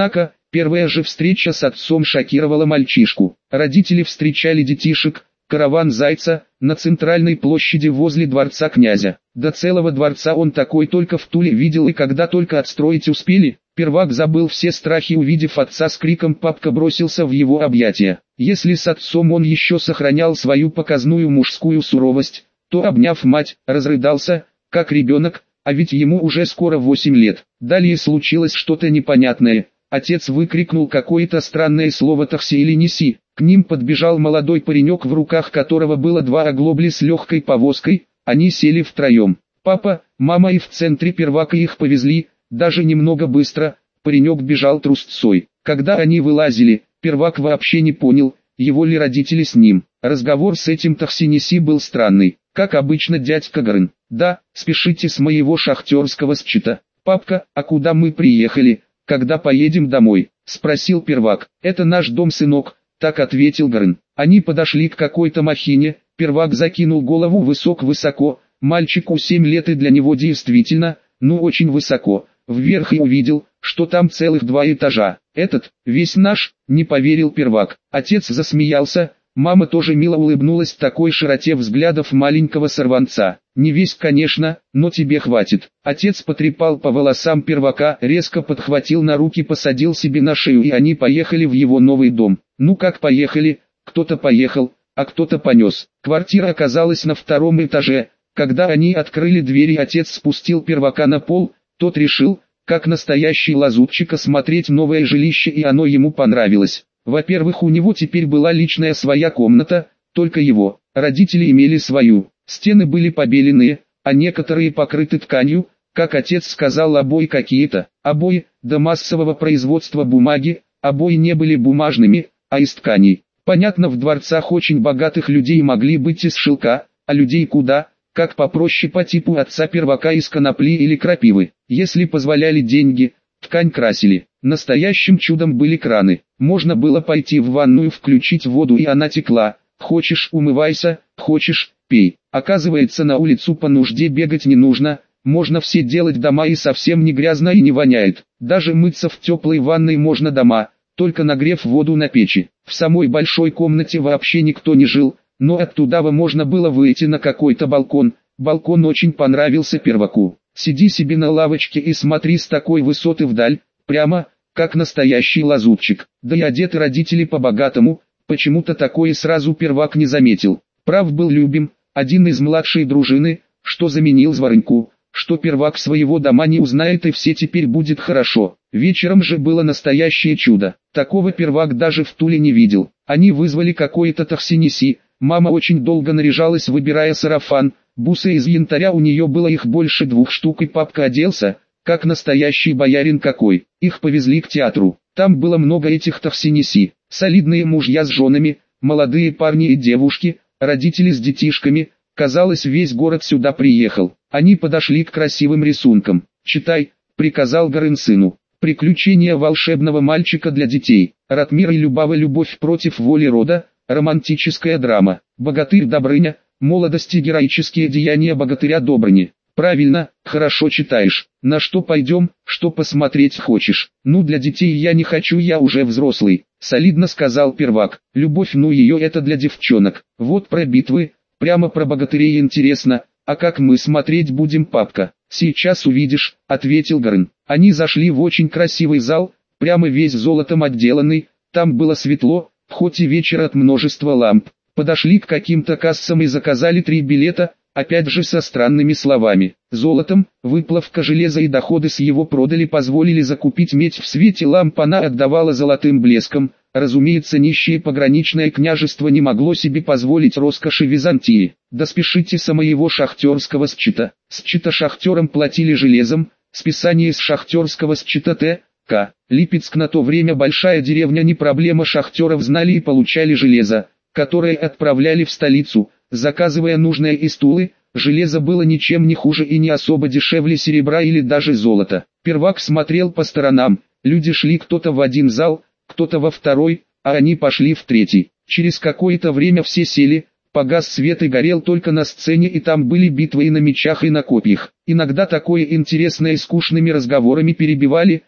Speaker 1: Первая же встреча с отцом шокировала мальчишку. Родители встречали детишек, караван Зайца, на центральной площади возле дворца князя. До целого дворца он такой только в Туле видел, и когда только отстроить успели, Первак забыл все страхи, увидев отца с криком, папка бросился в его объятия. Если с отцом он еще сохранял свою показную мужскую суровость, то, обняв мать, разрыдался, как ребенок, а ведь ему уже скоро восемь лет. Далее случилось что-то непонятное. Отец выкрикнул какое-то странное слово «такси» или «неси». К ним подбежал молодой паренек, в руках которого было два оглобли с легкой повозкой. Они сели втроем. Папа, мама и в центре Первака их повезли, даже немного быстро. Паренек бежал трусцой. Когда они вылазили, Первак вообще не понял, его ли родители с ним. Разговор с этим такси-неси был странный. Как обычно, дядька Горын. Да, спешите с моего шахтерского счета. Папка, а куда мы приехали? Когда поедем домой? Спросил Первак. Это наш дом, сынок, так ответил Горын. Они подошли к какой-то махине. Первак закинул голову высоко-высоко. Мальчику семь лет, и для него действительно, ну очень высоко. Вверх, и увидел, что там целых два этажа. Этот, весь наш, не поверил Первак. Отец засмеялся. Мама тоже мило улыбнулась такой широте взглядов маленького сорванца. Не весь, конечно, но тебе хватит. Отец потрепал по волосам Первака, резко подхватил на руки, посадил себе на шею, и они поехали в его новый дом. Ну как поехали? Кто-то поехал, а кто-то понес. Квартира оказалась на втором этаже. Когда они открыли двери, отец спустил Первака на пол. Тот решил, как настоящий лазутчик, осмотреть новое жилище, и оно ему понравилось. Во-первых, у него теперь была личная своя комната, только его. Родители имели свою. Стены были побеленные, а некоторые покрыты тканью, как отец сказал, обои какие-то. Обои, до массового производства бумаги, обои не были бумажными, а из тканей. Понятно, в дворцах очень богатых людей могли быть из шелка, а людей куда, как попроще, по типу отца Первака, из конопли или крапивы. Если позволяли деньги, ткань красили. Настоящим чудом были краны. Можно было пойти в ванную, включить воду, и она текла. Хочешь — умывайся, хочешь — пей. Оказывается, на улицу по нужде бегать не нужно. Можно все делать дома, и совсем не грязно и не воняет. Даже мыться в теплой ванной можно дома, только нагрев воду на печи. В самой большой комнате вообще никто не жил, но оттуда можно было выйти на какой-то балкон. Балкон очень понравился Перваку. Сиди себе на лавочке и смотри с такой высоты вдаль, прямо, как настоящий лазутчик. Да и одеты родители по-богатому, почему-то такое сразу Первак не заметил. Прав был Любим, один из младшей дружины, что заменил Зворыньку, что Первак своего дома не узнает, и все теперь будет хорошо. Вечером же было настоящее чудо. Такого Первак даже в Туле не видел. Они вызвали какое-то такси-неси. Мама очень долго наряжалась, выбирая сарафан. Бусы из янтаря, у нее было их больше двух штук, и папка оделся, как настоящий боярин какой. Их повезли к театру. Там было много этих такси-неси. Солидные мужья с женами, молодые парни и девушки, родители с детишками. Казалось, весь город сюда приехал. Они подошли к красивым рисункам. «Читай», — приказал Горын сыну. «Приключения волшебного мальчика для детей». Ратмир и Любава, любовь против воли рода. Романтическая драма. Богатырь Добрыня. Молодости, героические деяния богатыря Добрыни. Правильно, хорошо читаешь. На что пойдем, что посмотреть хочешь? Ну, для детей я не хочу, я уже взрослый. Солидно сказал Первак. Любовь, ну ее, это для девчонок. Вот про битвы, прямо про богатырей интересно. А как мы смотреть будем, папка? Сейчас увидишь, ответил Горын. Они зашли в очень красивый зал, прямо весь золотом отделанный. Там было светло, хоть и вечер, от множества ламп. Подошли к каким-то кассам и заказали три билета, опять же со странными словами. Золотом, выплавка железа и доходы с его продали позволили закупить медь. В свете ламп она отдавала золотым блеском. Разумеется, нищее пограничное княжество не могло себе позволить роскоши Византии. Да спешите со моего шахтерского счета. Счета шахтерам платили железом, списание с шахтерского счета Т. К. Липецк, на то время большая деревня, не проблема, шахтеров знали и получали железо, которое отправляли в столицу, заказывая нужное из Тулы. Железо было ничем не хуже и не особо дешевле серебра или даже золота. Первак смотрел по сторонам. Люди шли, кто-то в один зал, кто-то во второй, а они пошли в третий. Через какое-то время все сели, погас свет и горел только на сцене, и там были битвы и на мечах, и на копьях. Иногда такое интересное скучными разговорами перебивали,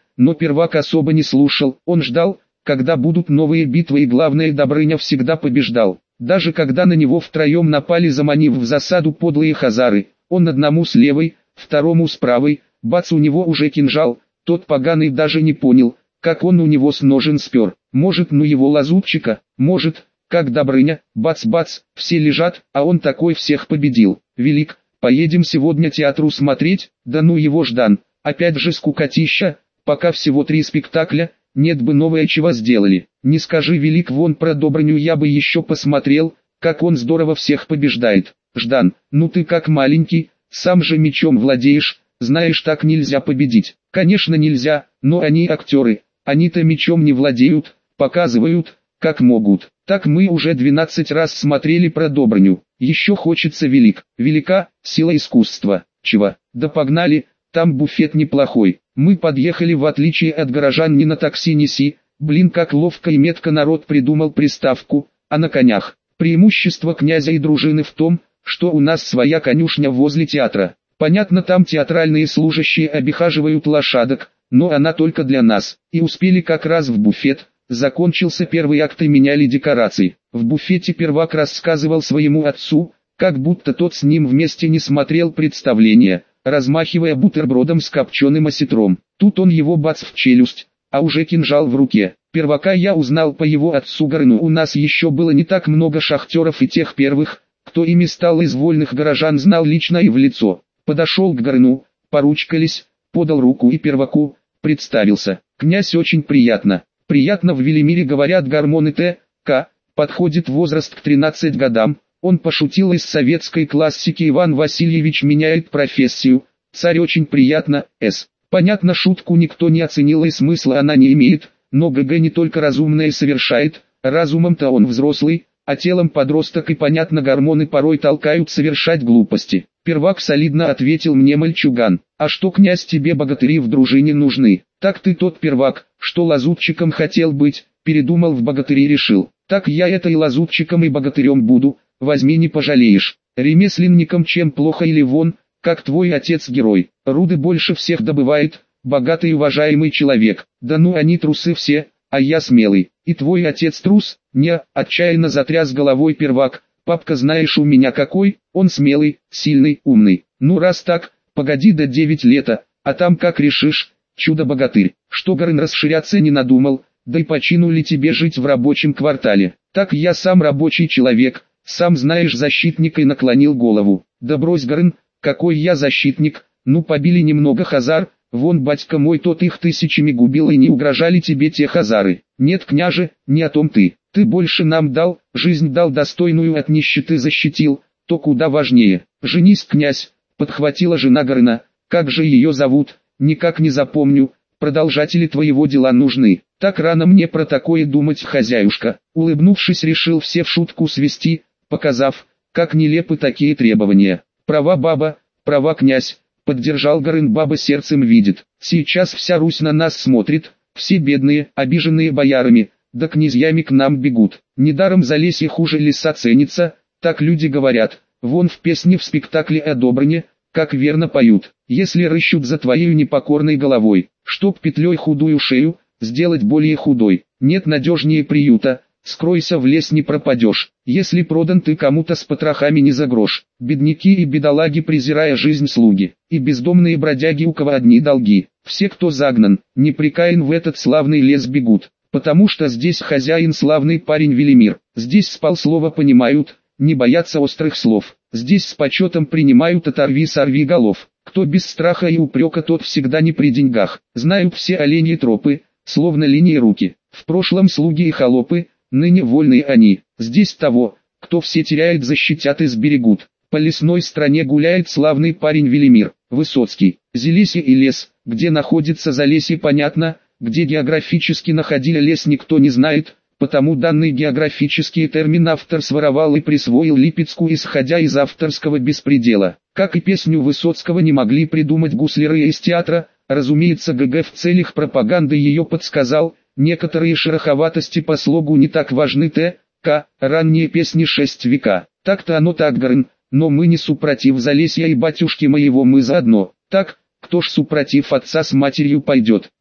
Speaker 1: но первак особо не слушал, он ждал, когда будут новые битвы, и главное, Добрыня всегда побеждал. Даже когда на него втроем напали, заманив в засаду подлые хазары, он одному с левой, второму с правой, бац, у него уже кинжал, тот поганый даже не понял, как он у него с ножен спер. Может, ну его лазутчика, может, как Добрыня, бац-бац, все лежат, а он такой всех победил. Велик, поедем сегодня театру смотреть, да ну его Ждан, опять же скукотища, пока всего три спектакля, нет бы новое чего сделали. Не скажи, Велик, вон про Добрыню я бы еще посмотрел, как он здорово всех побеждает. Ждан, ну ты как маленький, сам же мечом владеешь, знаешь, так нельзя победить. Конечно нельзя, но они актеры, они-то мечом не владеют, показывают, как могут. Так мы уже двенадцать раз смотрели про Добрыню. Еще хочется, Велик, велика сила искусства. Чего? Да погнали, там буфет неплохой. Мы подъехали, в отличие от горожан, не на такси неси. Блин, как ловко и метко народ придумал приставку, а на конях. Преимущество князя и дружины в том, что у нас своя конюшня возле театра. Понятно, там театральные служащие обихаживают лошадок, но она только для нас. И успели как раз в буфет. Закончился первый акт и меняли декорации. В буфете первак рассказывал своему отцу, как будто тот с ним вместе не смотрел представление, размахивая бутербродом с копченым осетром. Тут он его бац в челюсть, а уже кинжал в руке. Первака я узнал по его отцу Горыну. У нас еще было не так много шахтеров, и тех первых, кто ими стал из вольных горожан, знал лично и в лицо. Подошел к Горыну, поручкались, подал руку и перваку, представился. Князь, очень приятно. Приятно, в Велимире говорят, гормоны Т К подходит возраст к тринадцати годам. Он пошутил из советской классики: Иван Васильевич меняет профессию. Царь, очень приятно, С. Понятно, шутку никто не оценил и смысла она не имеет, но ГГ не только разумное совершает, разумом-то он взрослый, а телом подросток, и понятно, гормоны порой толкают совершать глупости. Первак солидно ответил мне: мальчуган, а что, князь, тебе богатыри в дружине нужны? Так ты тот первак, что лазутчиком хотел быть, передумал, в богатыри решил. Так я это и лазутчиком, и богатырем буду, возьми, не пожалеешь. Ремесленником чем плохо, или вон, как твой отец герой, руды больше всех добывает, богатый и уважаемый человек. Да ну они трусы все, а я смелый. И твой отец трус? Не, отчаянно затряс головой первак. Папка, знаешь, у меня какой, он смелый, сильный, умный. Ну раз так, погоди до девять лета, а там как решишь. Чудо-богатырь, что Горын расширяться не надумал, да и по чину ли тебе жить в рабочем квартале? Так я сам рабочий человек, сам знаешь, защитник, и наклонил голову. Да брось, Горын, какой я защитник, ну побили немного хазар, вон батька мой тот их тысячами губил, и не угрожали тебе те хазары. Нет, княже, не о том ты, ты больше нам дал, жизнь дал достойную, от нищеты защитил, то куда важнее. Женись, князь, подхватила жена Горына, как же ее зовут? Никак не запомню, продолжатели твоего дела нужны. Так рано мне про такое думать, хозяюшка. Улыбнувшись, решил все в шутку свести, показав, как нелепы такие требования. Права баба, права князь, поддержал Горын, баба сердцем видит. Сейчас вся Русь на нас смотрит, все бедные, обиженные боярами, да князьями к нам бегут. Недаром Залесье хуже леса ценится, так люди говорят. Вон в песне в спектакле о Добрыне, как верно поют: если рыщут за твоею непокорной головой, чтоб петлей худую шею сделать более худой, нет надежнее приюта, скройся в лес, не пропадешь. Если продан ты кому-то с потрохами не за грош, бедняки и бедолаги, презирая жизнь слуги, и бездомные бродяги, у кого одни долги, все, кто загнан, непрекаян, в этот славный лес бегут, потому что здесь хозяин славный парень Велимир, здесь спал слово понимают, не боятся острых слов. Здесь с почетом принимают оторви-сорви голов. Кто без страха и упрека, тот всегда не при деньгах. Знают все оленьи тропы, словно линии руки. В прошлом слуги и холопы, ныне вольные они. Здесь того, кто все теряет, защитят и сберегут. По лесной стране гуляет славный парень Велимир, Высоцкий. Залесье и лес, где находится Залесье, понятно, где географически находили лес, никто не знает. Потому данный географический термин автор своровал и присвоил Липецку, исходя из авторского беспредела. Как и песню Высоцкого не могли придумать гусляры из театра, разумеется, ГГ в целях пропаганды ее подсказал. Некоторые шероховатости по слогу не так важны. Т К ранние песни шесть века. Так-то оно так, Горын, но мы не супротив Залесья и батюшки моего, мы заодно. Так, кто ж супротив отца с матерью пойдет?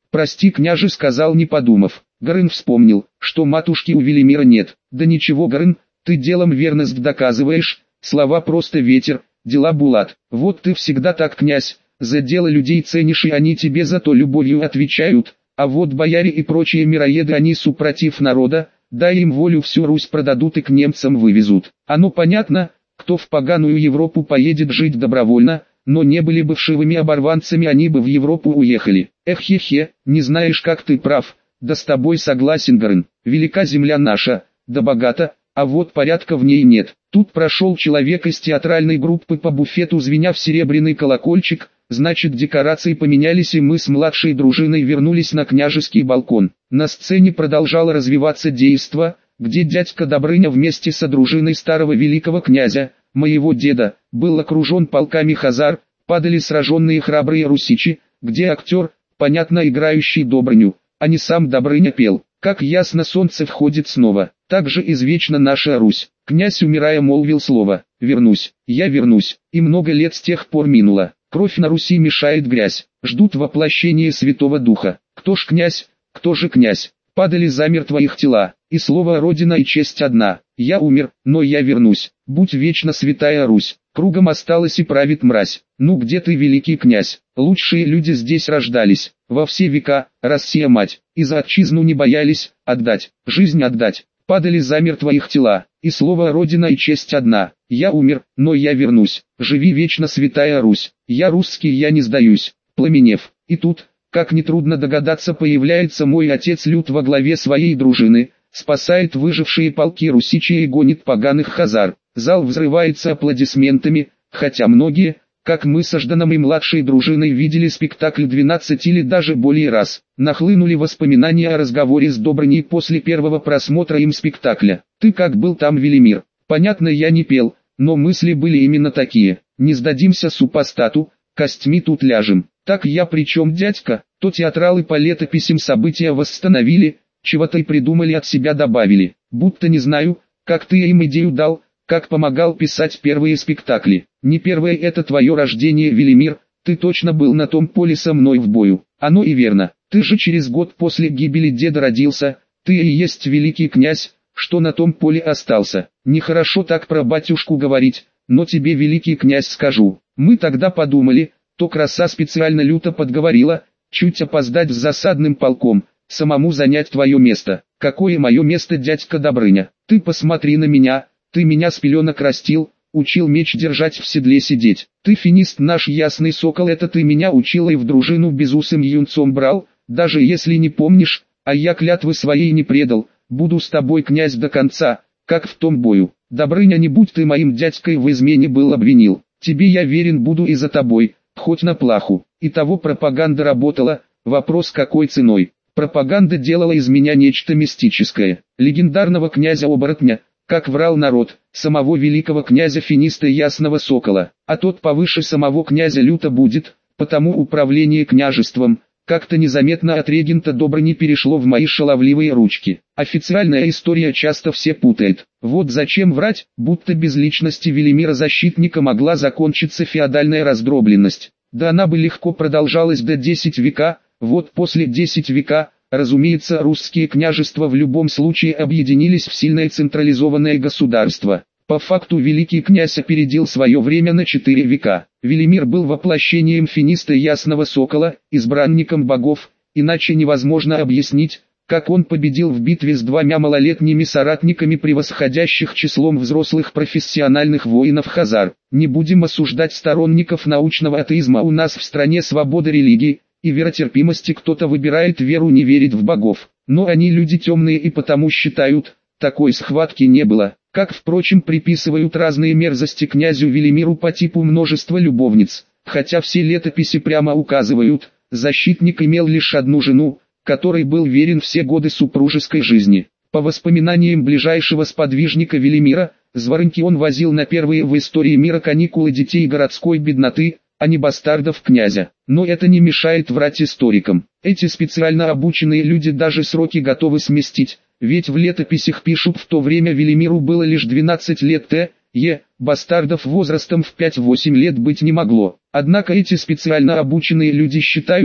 Speaker 1: «Прости, княже», сказал, не подумав. Горын вспомнил, что матушки у Велимира нет. «Да ничего, Горын, ты делом верность доказываешь, слова просто ветер, дела булат. Вот ты всегда так, князь, за дело людей ценишь, и они тебе за то любовью отвечают, а вот бояре и прочие мироеды, они супротив народа, дай им волю, всю Русь продадут и к немцам вывезут. Оно понятно, кто в поганую Европу поедет жить добровольно, но не были бы вшивыми оборванцами, они бы в Европу уехали. Эх-хе-хе, не знаешь, как ты прав, да с тобой согласен, Горын. Велика земля наша, да богата, а вот порядка в ней нет». Тут прошел человек из театральной группы по буфету, звеня в серебряный колокольчик. Значит, декорации поменялись, и мы с младшей дружиной вернулись на княжеский балкон. На сцене продолжало развиваться действо, где дядька Добрыня вместе со дружиной старого великого князя, моего деда, был окружен полками хазар, падали сраженные храбрые русичи, где актер, понятно, играющий Добрыню, а не сам Добрыня, пел: «Как ясно солнце входит снова, так же извечна наша Русь». Князь, умирая, молвил слово: «Вернусь, я вернусь», и много лет с тех пор минуло. Кровь на Руси мешает грязь, ждут воплощения Святого Духа. Кто ж князь, кто же князь? Падали замертво их тела, и слово Родина и честь одна. Я умер, но я вернусь, будь вечно святая Русь. Кругом осталась и правит мразь. Ну где ты, великий князь? Лучшие люди здесь рождались, во все века, Россия мать, и за отчизну не боялись отдать, жизнь отдать. Падали замертво их тела, и слово Родина и честь одна. Я умер, но я вернусь, живи вечно святая Русь. Я русский, я не сдаюсь, пламенев. И тут, как нетрудно догадаться, появляется мой отец Лют во главе своей дружины, спасает выжившие полки русичей и гонит поганых хазар. Зал взрывается аплодисментами, хотя многие, как мы со Жданом и младшей дружиной, видели спектакль двенадцать или даже более раз. Нахлынули воспоминания о разговоре с Добрыней после первого просмотра им спектакля. «Ты как был там, Велимир?» Понятно, я не пел, но мысли были именно такие: не сдадимся супостату, костьми тут ляжем. Так я при чем, дядька? То театралы по летописям события восстановили, чего-то и придумали, от себя добавили. Будто не знаю, как ты им идею дал, как помогал писать первые спектакли. Не первое это твое рождение, Велимир, ты точно был на том поле со мной в бою. Оно и верно, ты же через год после гибели деда родился, ты и есть великий князь, что на том поле остался. Нехорошо так про батюшку говорить, но тебе, великий князь, скажу. Мы тогда подумали, то краса специально люто подговорила, чуть опоздать с засадным полком, самому занять твое место. Какое мое место, дядька Добрыня? Ты посмотри на меня, ты меня с пеленок растил, учил меч держать, в седле сидеть. Ты финист наш, ясный сокол, это ты меня учил и в дружину безусым юнцом брал, даже если не помнишь, а я клятвы своей не предал. Буду с тобой, князь, до конца, как в том бою. Добрыня, не будь ты моим дядькой, в измене был обвинил. Тебе я верен буду и за тобой, хоть на плаху. И того пропаганда работала, вопрос какой ценой. Пропаганда делала из меня нечто мистическое. Легендарного князя-оборотня, как врал народ, самого великого князя Финиста Ясного Сокола. А тот повыше самого князя Люта будет, потому управление княжеством как-то незаметно от регента Добрыни перешло в мои шаловливые ручки. Официальная история часто все путает. Вот зачем врать, будто без личности Велимира Защитника могла закончиться феодальная раздробленность. Да она бы легко продолжалась до десять века. Вот после десять века, разумеется, русские княжества в любом случае объединились в сильное централизованное государство. По факту великий князь опередил свое время на четыре века. Велимир был воплощением Финиста Ясного Сокола, избранником богов, иначе невозможно объяснить, как он победил в битве с двумя малолетними соратниками превосходящих числом взрослых профессиональных воинов хазар. Не будем осуждать сторонников научного атеизма, у нас в стране свобода религии и веротерпимости, кто-то выбирает веру, не верит в богов, но они люди темные и потому считают, такой схватки не было. Как, впрочем, приписывают разные мерзости князю Велимиру по типу множества любовниц, хотя все летописи прямо указывают, защитник имел лишь одну жену, которой был верен все годы супружеской жизни. По воспоминаниям ближайшего сподвижника Велимира, Зворынки он возил на первые в истории мира каникулы детей городской бедноты, а не бастардов князя. Но это не мешает врать историкам. Эти специально обученные люди даже сроки готовы сместить. Ведь в летописях пишут, в то время Велимиру было лишь двенадцать лет, т.е. бастардов возрастом в пять-восемь лет быть не могло. Однако эти специально обученные люди считают,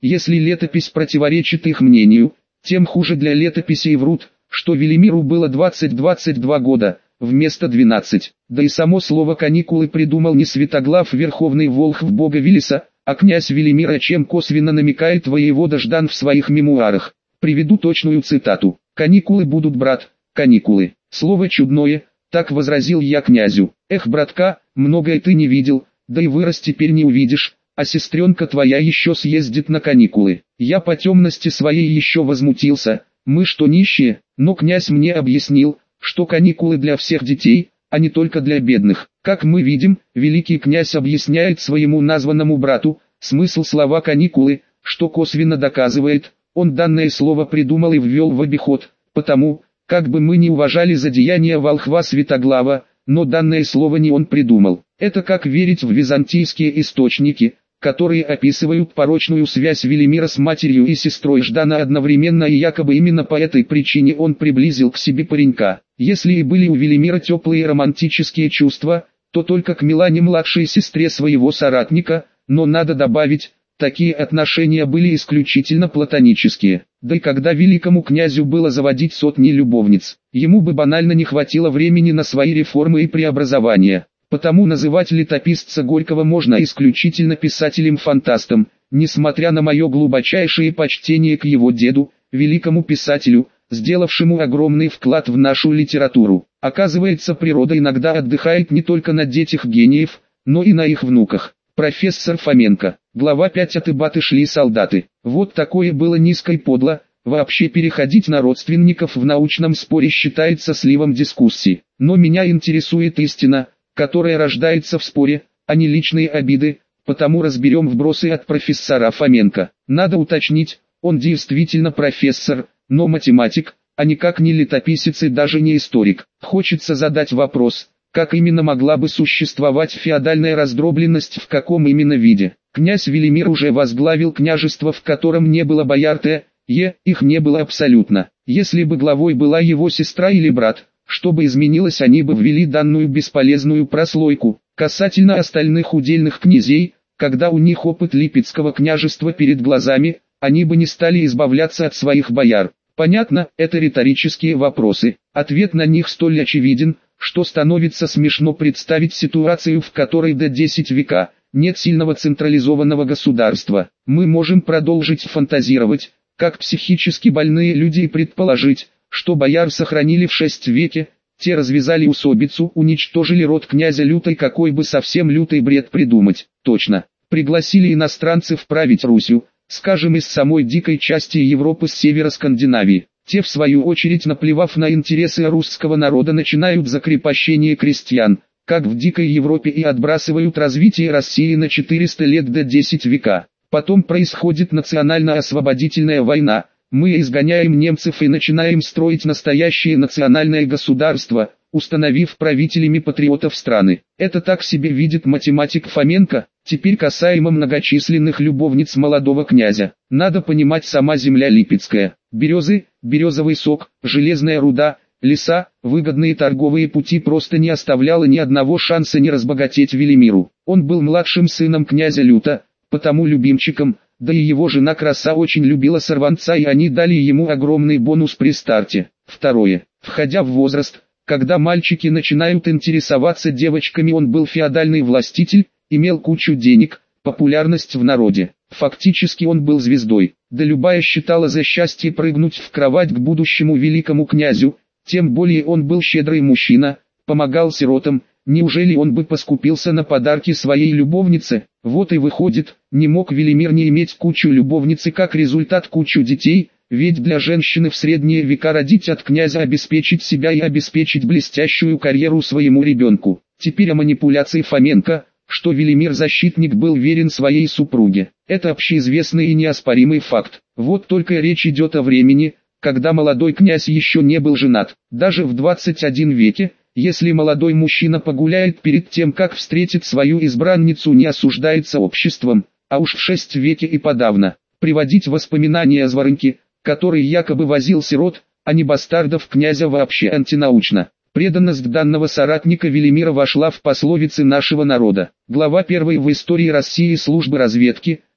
Speaker 1: Если летопись противоречит их мнению, тем хуже для летописи и врут, что Велимиру было двадцать-двадцать два года, вместо двенадцати. Да и само слово «каникулы» придумал не Святоглав Верховный Волхв бога Велеса, а князь Велимир, о чем косвенно намекает воевода Ждан в своих мемуарах. Приведу точную цитату. «Каникулы будут, брат, каникулы. Слово чудное, так возразил я князю. Эх, братка, многое ты не видел, да и вырос теперь не увидишь, а сестренка твоя еще съездит на каникулы». Я по темности своей еще возмутился, мы что нищие, но князь мне объяснил, что каникулы для всех детей, а не только для бедных. Как мы видим, великий князь объясняет своему названному брату смысл слова «каникулы», что косвенно доказывает, он данное слово придумал и ввел в обиход, потому, как бы мы ни уважали за деяния волхва Святоглава, но данное слово не он придумал. Это как верить в византийские источники, которые описывают порочную связь Велимира с матерью и сестрой Ждана одновременно, и якобы именно по этой причине он приблизил к себе паренька. Если и были у Велимира теплые романтические чувства, то только к Милане, младшей сестре своего соратника, но надо добавить, такие отношения были исключительно платонические. Да и когда великому князю было заводить сотни любовниц, ему бы банально не хватило времени на свои реформы и преобразования. Потому называть летописца Горького можно исключительно писателем-фантастом, несмотря на мое глубочайшее почтение к его деду, великому писателю, сделавшему огромный вклад в нашу литературу. Оказывается, природа иногда отдыхает не только на детях гениев, но и на их внуках. Профессор Фоменко. Глава пять. От Ибаты шли солдаты. Вот такое было низко и подло. Вообще переходить на родственников в научном споре считается сливом дискуссии. Но меня интересует истина, которая рождается в споре, а не личные обиды, потому разберем вбросы от профессора Фоменко. Надо уточнить, он действительно профессор, но математик, а никак не летописец и даже не историк. Хочется задать вопрос, как именно могла бы существовать феодальная раздробленность, в каком именно виде. Князь Велимир уже возглавил княжество, в котором не было бояр Т, Е, их не было абсолютно. Если бы главой была его сестра или брат, что бы изменилось, они бы ввели данную бесполезную прослойку. Касательно остальных удельных князей, когда у них опыт Липецкого княжества перед глазами, они бы не стали избавляться от своих бояр. Понятно, это риторические вопросы. Ответ на них столь очевиден, что становится смешно представить ситуацию, в которой до десять века нет сильного централизованного государства. Мы можем продолжить фантазировать, как психически больные люди, и предположить, что бояр сохранили в шестом веке, те развязали усобицу, уничтожили род князя Лютой. Какой бы совсем лютый бред придумать. Точно, пригласили иностранцев править Русью, скажем, из самой дикой части Европы, с севера Скандинавии. Те, в свою очередь, наплевав на интересы русского народа, начинают закрепощение крестьян, как в дикой Европе, и отбрасывают развитие России на четыреста лет до десять века. Потом происходит национально-освободительная война. Мы изгоняем немцев и начинаем строить настоящее национальное государство, установив правителями патриотов страны. Это так себе видит математик Фоменко. Теперь касаемо многочисленных любовниц молодого князя. Надо понимать, сама земля Липецкая, березы, березовый сок, железная руда, леса, выгодные торговые пути просто не оставляла ни одного шанса не разбогатеть Велимиру. Он был младшим сыном князя Люта, потому любимчиком, да и его жена Краса очень любила сорванца, и они дали ему огромный бонус при старте. Второе. Входя в возраст, когда мальчики начинают интересоваться девочками, он был феодальный властитель, имел кучу денег, популярность в народе. Фактически он был звездой. Да любая считала за счастье прыгнуть в кровать к будущему великому князю, тем более он был щедрый мужчина, помогал сиротам. Неужели он бы поскупился на подарки своей любовнице? Вот и выходит, не мог Велимир не иметь кучу любовниц и как результат кучу детей, ведь для женщины в средние века родить от князя, обеспечить себя и обеспечить блестящую карьеру своему ребенку. Теперь о манипуляции Фоменко, что Велимир защитник был верен своей супруге. Это общеизвестный и неоспоримый факт. Вот только речь идет о времени, когда молодой князь еще не был женат. Даже в двадцать первом веке, если молодой мужчина погуляет перед тем, как встретит свою избранницу, не осуждается обществом, а уж в шестом веке и подавно. Приводить воспоминания о Зворынке, который якобы возил сирот, а не бастардов князя, вообще антинаучно. Преданность данного соратника Велимира вошла в пословицы нашего народа. Глава первая в истории России службы разведки,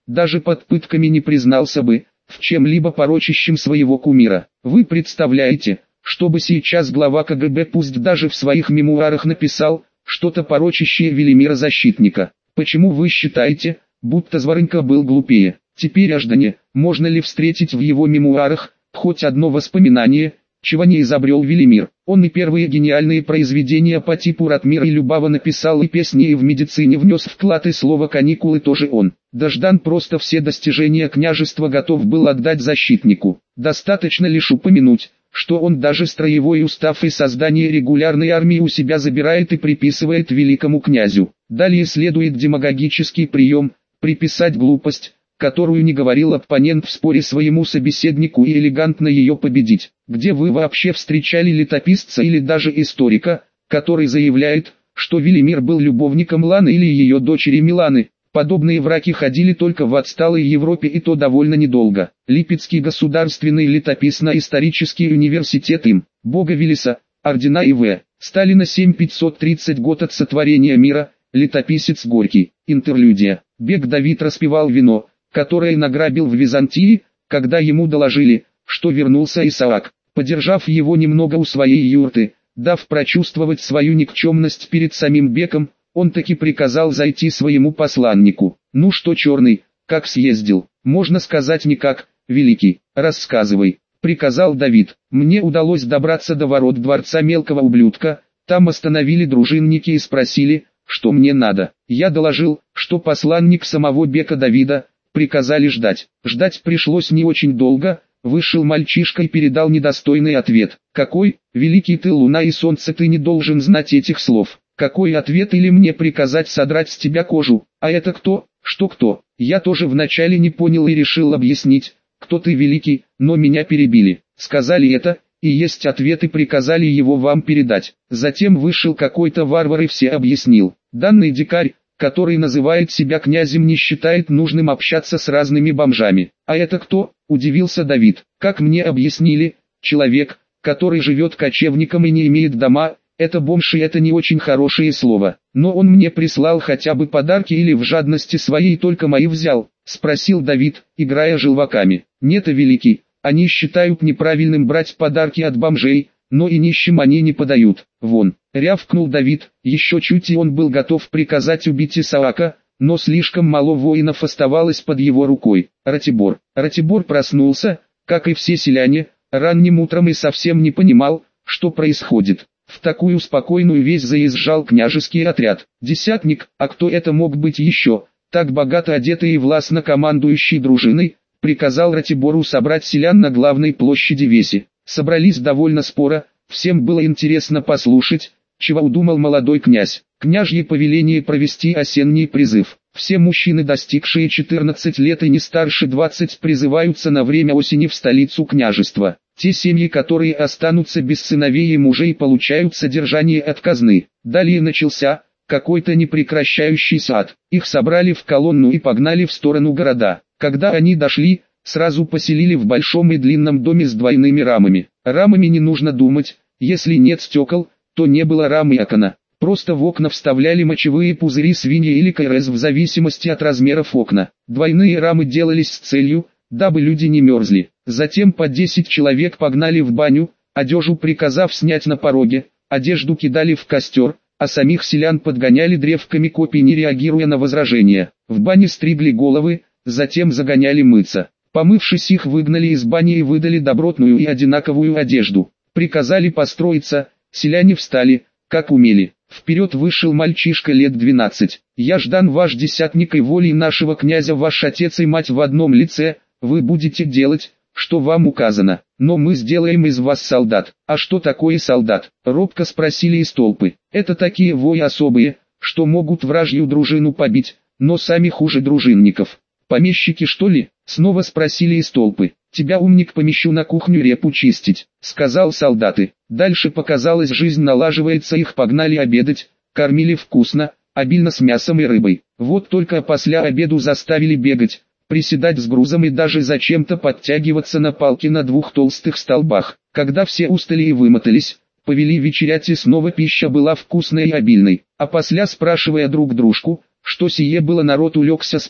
Speaker 1: даже под пытками не признался бы в чем-либо порочащем своего кумира. Вы представляете, чтобы сейчас глава ка гэ бэ пусть даже в своих мемуарах написал что-то порочащее Велимира Защитника? Почему вы считаете, будто Зворынка был глупее? Теперь о Ждане можно ли встретить в его мемуарах хоть одно воспоминание, чего не изобрел Велимир? Он и первые гениальные произведения по типу Ратмира и Любава написал, и песни, и в медицине внес вклад, и слово «каникулы» тоже он. Да Ждан просто все достижения княжества готов был отдать Защитнику. Достаточно лишь упомянуть, что он даже строевой устав и создание регулярной армии у себя забирает и приписывает великому князю. Далее следует демагогический прием – приписать глупость, которую не говорил оппонент в споре своему собеседнику, и элегантно ее победить. Где вы вообще встречали летописца или даже историка, который заявляет, что Велимир был любовником Ланы или ее дочери Миланы? Подобные враки ходили только в отсталой Европе, и то довольно недолго. Липецкий государственный летописно-исторический университет им, Бога Велеса, ордена И В. Сталина семь пятьсот тридцать год от сотворения мира, летописец Горький. Интерлюдия. Бег Давид распивал вино, которое награбил в Византии, когда ему доложили, что вернулся Исаак. Подержав его немного у своей юрты, дав прочувствовать свою никчемность перед самим Беком, он таки приказал зайти своему посланнику. «Ну что, Черный, как съездил?» «Можно сказать никак, Великий, рассказывай», — приказал Давид. «Мне удалось добраться до ворот дворца мелкого ублюдка, там остановили дружинники и спросили, что мне надо. Я доложил, что посланник самого Бека Давида, приказали ждать. Ждать пришлось не очень долго». Вышел мальчишка и передал недостойный ответ. «Какой, великий ты, луна и солнце, ты не должен знать этих слов. Какой ответ, или мне приказать содрать с тебя кожу? А это кто? Что кто?» Я тоже вначале не понял и решил объяснить, кто ты, великий, но меня перебили. Сказали это, и есть ответ, и приказали его вам передать. Затем вышел какой-то варвар и все объяснил. Данный дикарь, который называет себя князем, не считает нужным общаться с разными бомжами. «А это кто?» – удивился Давид. «Как мне объяснили, человек, который живет кочевником и не имеет дома, это бомж, и это не очень хорошее слово. Но он мне прислал хотя бы подарки, или в жадности своей только мои взял?» – спросил Давид, играя желваками. «Нет, великий, они считают неправильным брать подарки от бомжей, но и нищим они не подают. Вон!» — рявкнул Давид. Еще чуть и он был готов приказать убить Исаака, но слишком мало воинов оставалось под его рукой. Ратибор. Ратибор проснулся, как и все селяне, ранним утром и совсем не понимал, что происходит. В такую спокойную весть заезжал княжеский отряд. Десятник, а кто это мог быть еще, так богато одетый и властно командующий дружиной, приказал Ратибору собрать селян на главной площади Веси. Собрались довольно споро, всем было интересно послушать, чего удумал молодой князь. Княжье повеление провести осенний призыв. Все мужчины, достигшие четырнадцати лет и не старше двадцати, призываются на время осени в столицу княжества. Те семьи, которые останутся без сыновей и мужей, получают содержание от казны. Далее начался какой-то непрекращающийся ад. Их собрали в колонну и погнали в сторону города. Когда они дошли, сразу поселили в большом и длинном доме с двойными рамами. Рамами не нужно думать, если нет стекол, то не было рам и окна. Просто в окна вставляли мочевые пузыри свиньи или КРС в зависимости от размеров окна. Двойные рамы делались с целью, дабы люди не мерзли. Затем по десять человек погнали в баню, одежду приказав снять на пороге, одежду кидали в костер, а самих селян подгоняли древками копий, не реагируя на возражения. В бане стригли головы, затем загоняли мыться. Помывшись, их выгнали из бани и выдали добротную и одинаковую одежду. Приказали построиться, селяне встали, как умели. Вперед вышел мальчишка лет двенадцати. «Я Ждан, ваш десятник, и волей нашего князя ваш отец и мать в одном лице, вы будете делать, что вам указано, но мы сделаем из вас солдат». «А что такое солдат?» — робко спросили из толпы. «Это такие вои особые, что могут вражью дружину побить, но сами хуже дружинников». «Помещики, что ли?» — снова спросили из толпы. «Тебя, умник, помещу на кухню репу чистить», — сказал солдаты. Дальше показалось, жизнь налаживается, их погнали обедать, кормили вкусно, обильно с мясом и рыбой. Вот только после обеду заставили бегать, приседать с грузом и даже зачем-то подтягиваться на палке на двух толстых столбах. Когда все устали и вымотались, повели вечерять, и снова пища была вкусной и обильной. А после, спрашивая друг дружку, что сие было, народ улегся спать,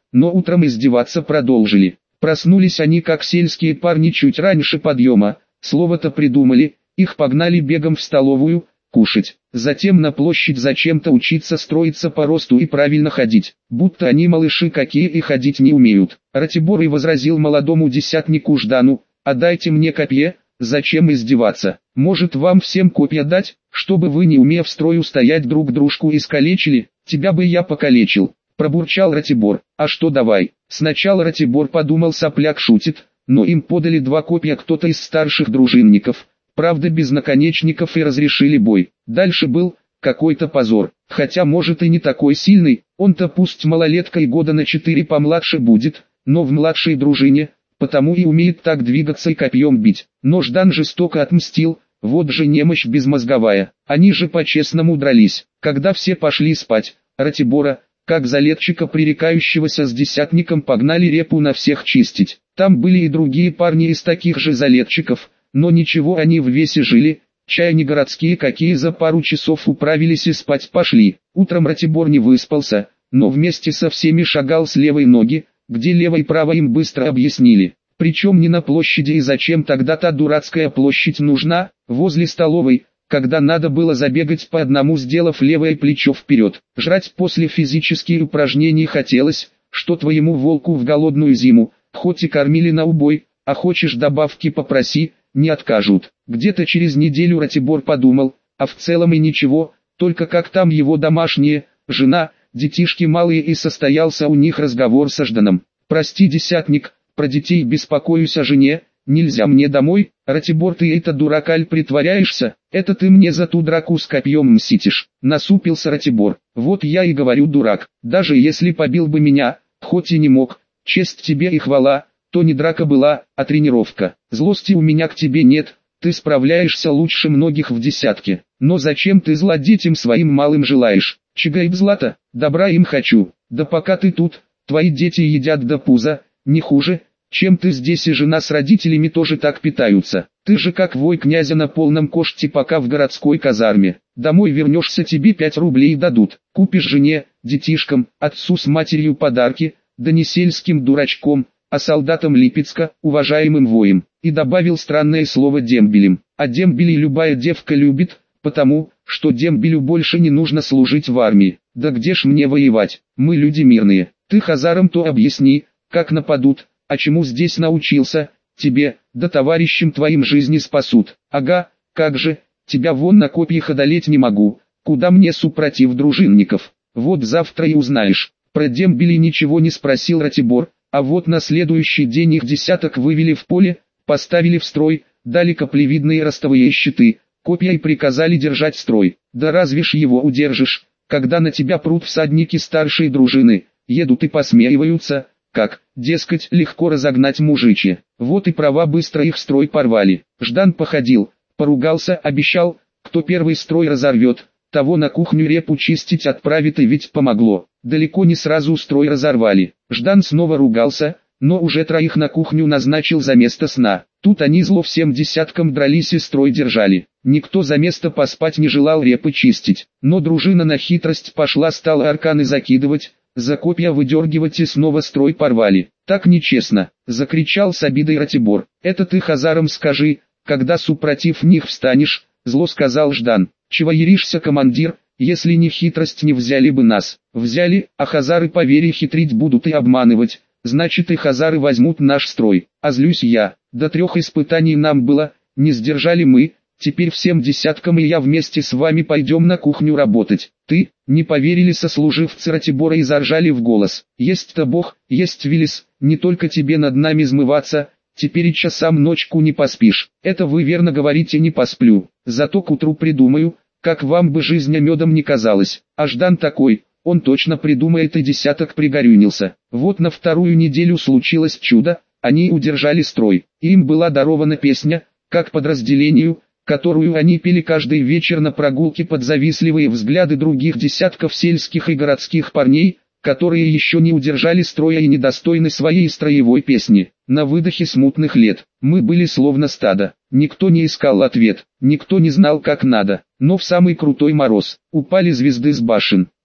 Speaker 1: но утром издеваться продолжили. Проснулись они как сельские парни чуть раньше подъема, слово-то придумали, их погнали бегом в столовую, кушать. Затем на площадь зачем-то учиться строиться по росту и правильно ходить, будто они малыши какие и ходить не умеют. Ратибор и возразил молодому десятнику Ждану: «Отдайте мне копье, зачем издеваться? Может вам всем копья дать, чтобы вы, не умев строю стоять, друг дружку искалечили? Тебя бы я покалечил», — пробурчал Ратибор. «А что давай?» Сначала Ратибор подумал, сопляк шутит, но им подали два копья кто-то из старших дружинников, правда без наконечников, и разрешили бой. Дальше был какой-то позор, хотя может и не такой сильный, он-то пусть малолетка и года на четыре помладше будет, но в младшей дружине, потому и умеет так двигаться и копьем бить. Но Ждан жестоко отмстил, вот же немощь безмозговая. Они же по-честному дрались. Когда все пошли спать, Ратибора, как залетчика пререкающегося с десятником, погнали репу на всех чистить. Там были и другие парни из таких же залетчиков, но ничего, они в весе жили, чай не городские какие, за пару часов управились и спать пошли. Утром Ратибор не выспался, но вместе со всеми шагал с левой ноги, где лево и право им быстро объяснили. Причем не на площади, и зачем тогда та дурацкая площадь нужна, возле столовой, когда надо было забегать по одному, сделав левое плечо вперед. Жрать после физических упражнений хотелось, что твоему волку в голодную зиму, хоть и кормили на убой, а хочешь добавки попроси, не откажут. Где-то через неделю Ратибор подумал, а в целом и ничего, только как там его домашние, жена, детишки малые, и состоялся у них разговор со Жданом. «Прости, десятник, про детей беспокоюсь, о жене, нельзя мне домой». «Ратибор, ты это дурак аль притворяешься? Это ты мне за ту драку с копьем мстишь?» Насупился Ратибор. «Вот я и говорю, дурак, даже если побил бы меня, хоть и не мог, честь тебе и хвала, то не драка была, а тренировка. Злости у меня к тебе нет, ты справляешься лучше многих в десятке. Но зачем ты зла детям своим малым желаешь? Чего им зла-то? Добра им хочу. Да пока ты тут, твои дети едят до пуза, не хуже, чем ты здесь, и жена с родителями тоже так питаются. Ты же как вой князя на полном коште, пока в городской казарме. Домой вернешься, тебе пять рублей дадут. Купишь жене, детишкам, отцу с матерью подарки, да не сельским дурачком, а солдатам Липецка, уважаемым воем». И добавил странное слово дембелем. А дембелей любая девка любит, потому, что дембелю больше не нужно служить в армии. Да где ж мне воевать, мы люди мирные. Ты хазарам то объясни, как нападут, а чему здесь научился, тебе, да товарищам твоим жизни спасут. Ага, как же, тебя вон на копьях одолеть не могу, куда мне супротив дружинников. Вот завтра и узнаешь. Про дембелей ничего не спросил Ратибор, а вот на следующий день их десяток вывели в поле, поставили в строй, дали каплевидные ростовые щиты, копья и приказали держать строй. Да разве ж его удержишь, когда на тебя прут всадники старшей дружины, едут и посмеиваются, как, дескать, легко разогнать мужичье. Вот и права быстро их строй порвали. Ждан походил, поругался, обещал, кто первый строй разорвет, того на кухню репу чистить отправит, и ведь помогло. Далеко не сразу строй разорвали. Ждан снова ругался, но уже троих на кухню назначил за место сна. Тут они зло всем десяткам дрались и строй держали. Никто за место поспать не желал репы чистить. Но дружина на хитрость пошла, стала арканы закидывать, за копья выдергивать, и снова строй порвали. «Так нечестно!» — закричал с обидой Ратибор. «Это ты хазарам скажи, когда супротив них встанешь», — зло сказал Ждан. «Чего еришься, командир? Если не хитрость, не взяли бы нас. Взяли, а хазары, поверь, хитрить будут и обманывать. Значит, и хазары возьмут наш строй. А злюсь я. До трех испытаний нам было, не сдержали мы. Теперь всем десяткам и я вместе с вами пойдем на кухню работать». «Ты?» — не поверили сослуживцы Ратибора и заржали в голос. «Есть-то Бог, есть Велес, не только тебе над нами змываться, теперь и часам ночку не поспишь». «Это вы верно говорите, не посплю. Зато к утру придумаю, как вам бы жизнь медом не казалась». А Ждан такой, он точно придумает, и десяток пригорюнился. Вот на вторую неделю случилось чудо, они удержали строй. Им была дарована песня, как подразделению, которую они пели каждый вечер на прогулке под завистливые взгляды других десятков сельских и городских парней, которые еще не удержали строя и недостойны своей строевой песни. На выдохе смутных лет мы были словно стадо. Никто не искал ответ, никто не знал, как надо. Но в самый крутой мороз упали звезды с башен,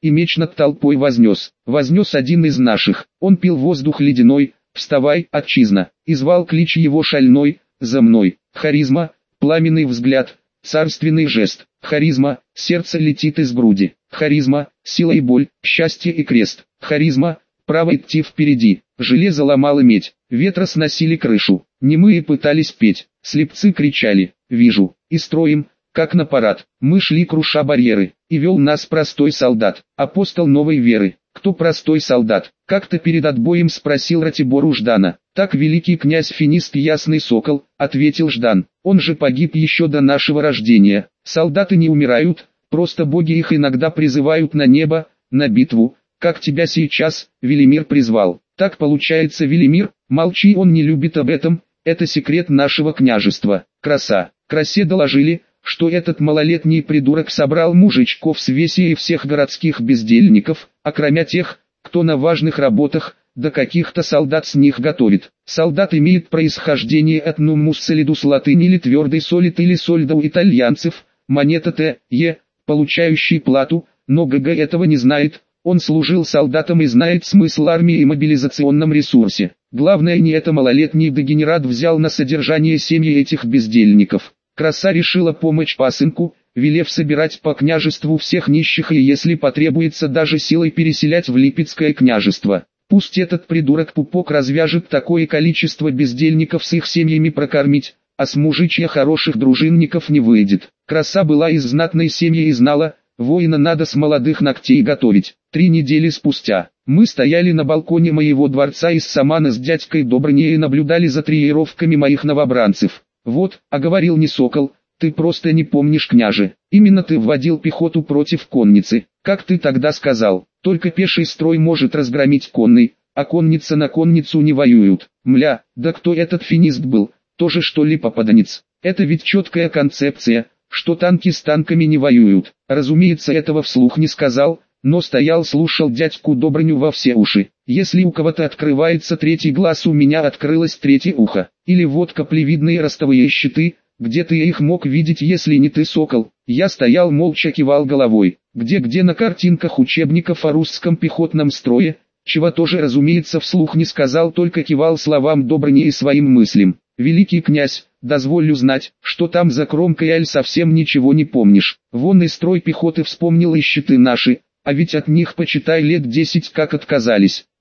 Speaker 1: и меч над толпой вознес. Вознес один из наших, он пил воздух ледяной, «Вставай, отчизна!» и звал клич его шальной, «За мной!» Харизма, пламенный взгляд, царственный жест. Харизма, сердце летит из груди. Харизма, сила и боль, счастье и крест. Харизма, право идти впереди. Железо ломало медь, ветра сносили крышу. Немые пытались петь, слепцы кричали «Вижу!» и строим, как на парад. Мы шли, круша барьеры, и вел нас простой солдат, апостол новой веры. Кто простой солдат? Как-то перед отбоем спросил Ратибор у Ждана. Так великий князь Финист Ясный Сокол, ответил Ждан. Он же погиб еще до нашего рождения. Солдаты не умирают, просто боги их иногда призывают на небо, на битву, как тебя сейчас, Велимир, призвал. Так получается, Велимир, молчи, он не любит об этом, это секрет нашего княжества. Краса. Красе доложили, что этот малолетний придурок собрал мужичков с веси и всех городских бездельников, окромя тех, кто на важных работах, да каких-то солдат с них готовит. Солдат имеет происхождение от нуммус-солиду с латыни или твердый солид или сольда у итальянцев, монета Т, Е, получающий плату, но ГГ этого не знает, он служил солдатом и знает смысл армии и мобилизационном ресурсе. Главное, не это малолетний дегенерат взял на содержание семьи этих бездельников. Краса решила помочь пасынку, велев собирать по княжеству всех нищих и если потребуется даже силой переселять в Липецкое княжество. Пусть этот придурок Пупок развяжет такое количество бездельников с их семьями прокормить, а с мужичья хороших дружинников не выйдет. Краса была из знатной семьи и знала, воина надо с молодых ногтей готовить. Три недели спустя, мы стояли на балконе моего дворца из Самана с дядькой Добрыней и наблюдали за тренировками моих новобранцев. Вот, а говорил не Сокол, ты просто не помнишь, княже, именно ты вводил пехоту против конницы, как ты тогда сказал, только пеший строй может разгромить конный, а конница на конницу не воюют. Мля, да кто этот финист был, тоже что ли попаданец? Это ведь четкая концепция, что танки с танками не воюют. Разумеется, этого вслух не сказал, но стоял, слушал дядьку Добрыню во все уши. Если у кого-то открывается третий глаз, у меня открылось третье ухо. Или вот каплевидные ростовые щиты, где ты их мог видеть, если не ты, Сокол? Я стоял молча, кивал головой. Где-где на картинках учебников о русском пехотном строе, чего тоже, разумеется, вслух не сказал, только кивал словам Добрыни и своим мыслям. Великий князь, дозволю знать, что там за кромкой, аль совсем ничего не помнишь. Вон и строй пехоты вспомнил, и щиты наши. А ведь от них, почитай, лет десять как отказались.